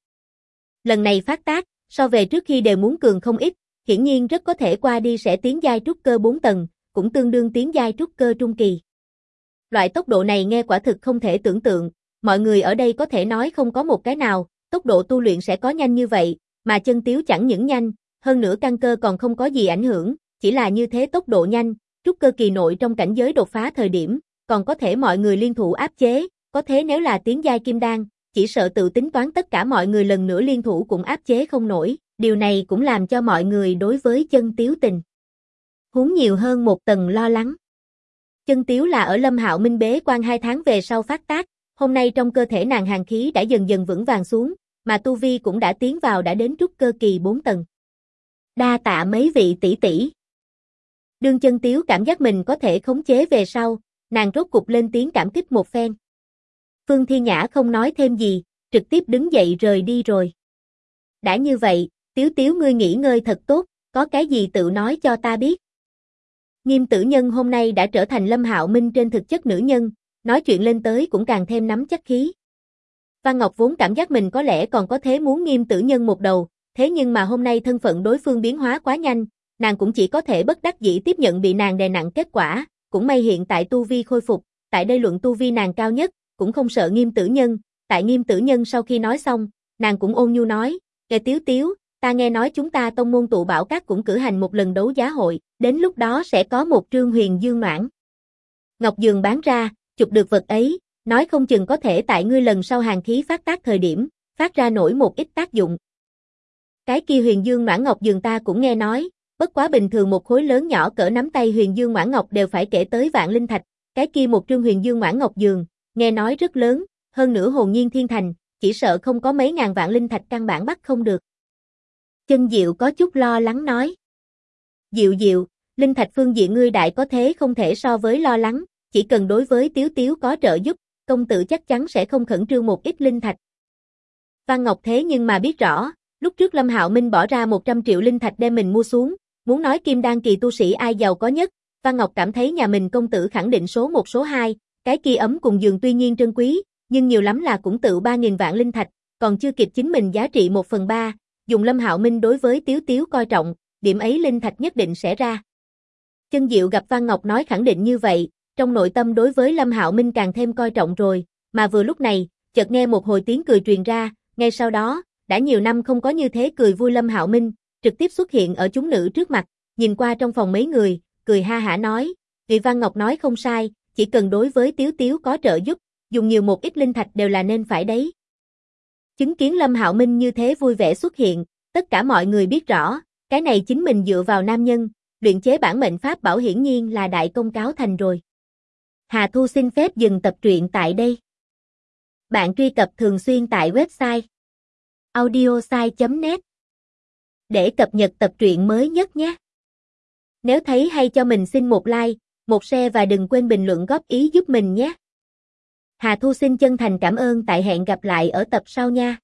Lần này phát tác, so về trước khi đều muốn cường không ít, hiển nhiên rất có thể qua đi sẽ tiến giai trúc cơ 4 tầng, cũng tương đương tiến giai trúc cơ trung kỳ. Loại tốc độ này nghe quả thực không thể tưởng tượng, mọi người ở đây có thể nói không có một cái nào, tốc độ tu luyện sẽ có nhanh như vậy, mà Chân Tiếu chẳng những nhanh, hơn nữa căn cơ còn không có gì ảnh hưởng, chỉ là như thế tốc độ nhanh, trúc cơ kỳ nội trong cảnh giới đột phá thời điểm, còn có thể mọi người liên thủ áp chế, có thế nếu là tiến giai kim đan, chỉ sợ tự tính toán tất cả mọi người lần nữa liên thủ cũng áp chế không nổi, điều này cũng làm cho mọi người đối với Chân Tiếu tình huống nhiều hơn một tầng lo lắng. Chân Tiếu là ở Lâm Hạo Minh bế quan 2 tháng về sau phát tác, hôm nay trong cơ thể nàng hàn khí đã dần dần vững vàng xuống, mà tu vi cũng đã tiến vào đã đến trúc cơ kỳ 4 tầng. Đa tạ mấy vị tỷ tỷ. Đương Chân Tiếu cảm giác mình có thể khống chế về sau, nàng rốt cục lên tiếng cảm kích một phen. Phương Thiên Nhã không nói thêm gì, trực tiếp đứng dậy rời đi rồi. Đã như vậy, Tiếu Tiếu ngươi nghỉ ngơi thật tốt, có cái gì tự nói cho ta biết. Nghiêm Tử Nhân hôm nay đã trở thành Lâm Hạo Minh trên thực chất nữ nhân, nói chuyện lên tới cũng càng thêm nắm chắc khí. Văn Ngọc vốn cảm giác mình có lẽ còn có thế muốn Nghiêm Tử Nhân một đầu, thế nhưng mà hôm nay thân phận đối phương biến hóa quá nhanh, nàng cũng chỉ có thể bất đắc dĩ tiếp nhận bị nàng đè nặng kết quả, cũng may hiện tại tu vi khôi phục, tại đây luận tu vi nàng cao nhất, cũng không sợ Nghiêm Tử Nhân, tại Nghiêm Tử Nhân sau khi nói xong, nàng cũng ôn nhu nói, nghe Tiếu Tiếu, ta nghe nói chúng ta tông môn tụ bảo các cũng cử hành một lần đấu giá hội, đến lúc đó sẽ có một trương huyền dương noãn ngọc giường bán ra, chụp được vật ấy, nói không chừng có thể tại ngươi lần sau hàn khí phát tác thời điểm, phát ra nổi một ít tác dụng. Cái kia huyền dương noãn ngọc giường ta cũng nghe nói, bất quá bình thường một khối lớn nhỏ cỡ nắm tay huyền dương noãn ngọc đều phải kể tới vạn linh thạch, cái kia một trương huyền dương noãn ngọc giường, nghe nói rất lớn, hơn nữa hồn nhiên thiên thành, chỉ sợ không có mấy ngàn vạn linh thạch căn bản bắt không được. Chân Diệu có chút lo lắng nói. Diệu Diệu, linh thạch phương diện ngươi đại có thế không thể so với lo lắng, chỉ cần đối với Tiếu Tiếu có trợ giúp, công tử chắc chắn sẽ không khẩn trương một ít linh thạch. Văn Ngọc thế nhưng mà biết rõ, lúc trước Lâm Hạo Minh bỏ ra 100 triệu linh thạch đem mình mua xuống, muốn nói kim đan kỳ tu sĩ ai giàu có nhất, Văn Ngọc cảm thấy nhà mình công tử khẳng định số 1 số 2, cái kia ấm cùng giường tuy nhiên trân quý, nhưng nhiều lắm là cũng tự 3.000 vạn linh thạch, còn chưa kịp chính mình giá trị 1/3, dùng Lâm Hạo Minh đối với Tiếu Tiếu coi trọng, điểm ấy linh thạch nhất định sẽ ra. Chân Diệu gặp Văn Ngọc nói khẳng định như vậy, trong nội tâm đối với Lâm Hạo Minh càng thêm coi trọng rồi, mà vừa lúc này, chợt nghe một hồi tiếng cười truyền ra, ngay sau đó, đã nhiều năm không có như thế cười vui Lâm Hạo Minh, trực tiếp xuất hiện ở chúng nữ trước mặt, nhìn qua trong phòng mấy người, cười ha hả nói, vị Văn Ngọc nói không sai, chỉ cần đối với Tiếu Tiếu có trợ giúp, dùng nhiều một ít linh thạch đều là nên phải đấy. Chứng kiến Lâm Hạo Minh như thế vui vẻ xuất hiện, tất cả mọi người biết rõ, cái này chính mình dựa vào nam nhân, luyện chế bản mệnh pháp bảo hiển nhiên là đại công cáo thành rồi. Hà Thu xin phép dừng tập truyện tại đây. Bạn truy cập thường xuyên tại website audiosai.net để cập nhật tập truyện mới nhất nhé. Nếu thấy hay cho mình xin một like, một share và đừng quên bình luận góp ý giúp mình nhé. Hà Thu xin chân thành cảm ơn, tại hẹn gặp lại ở tập sau nha.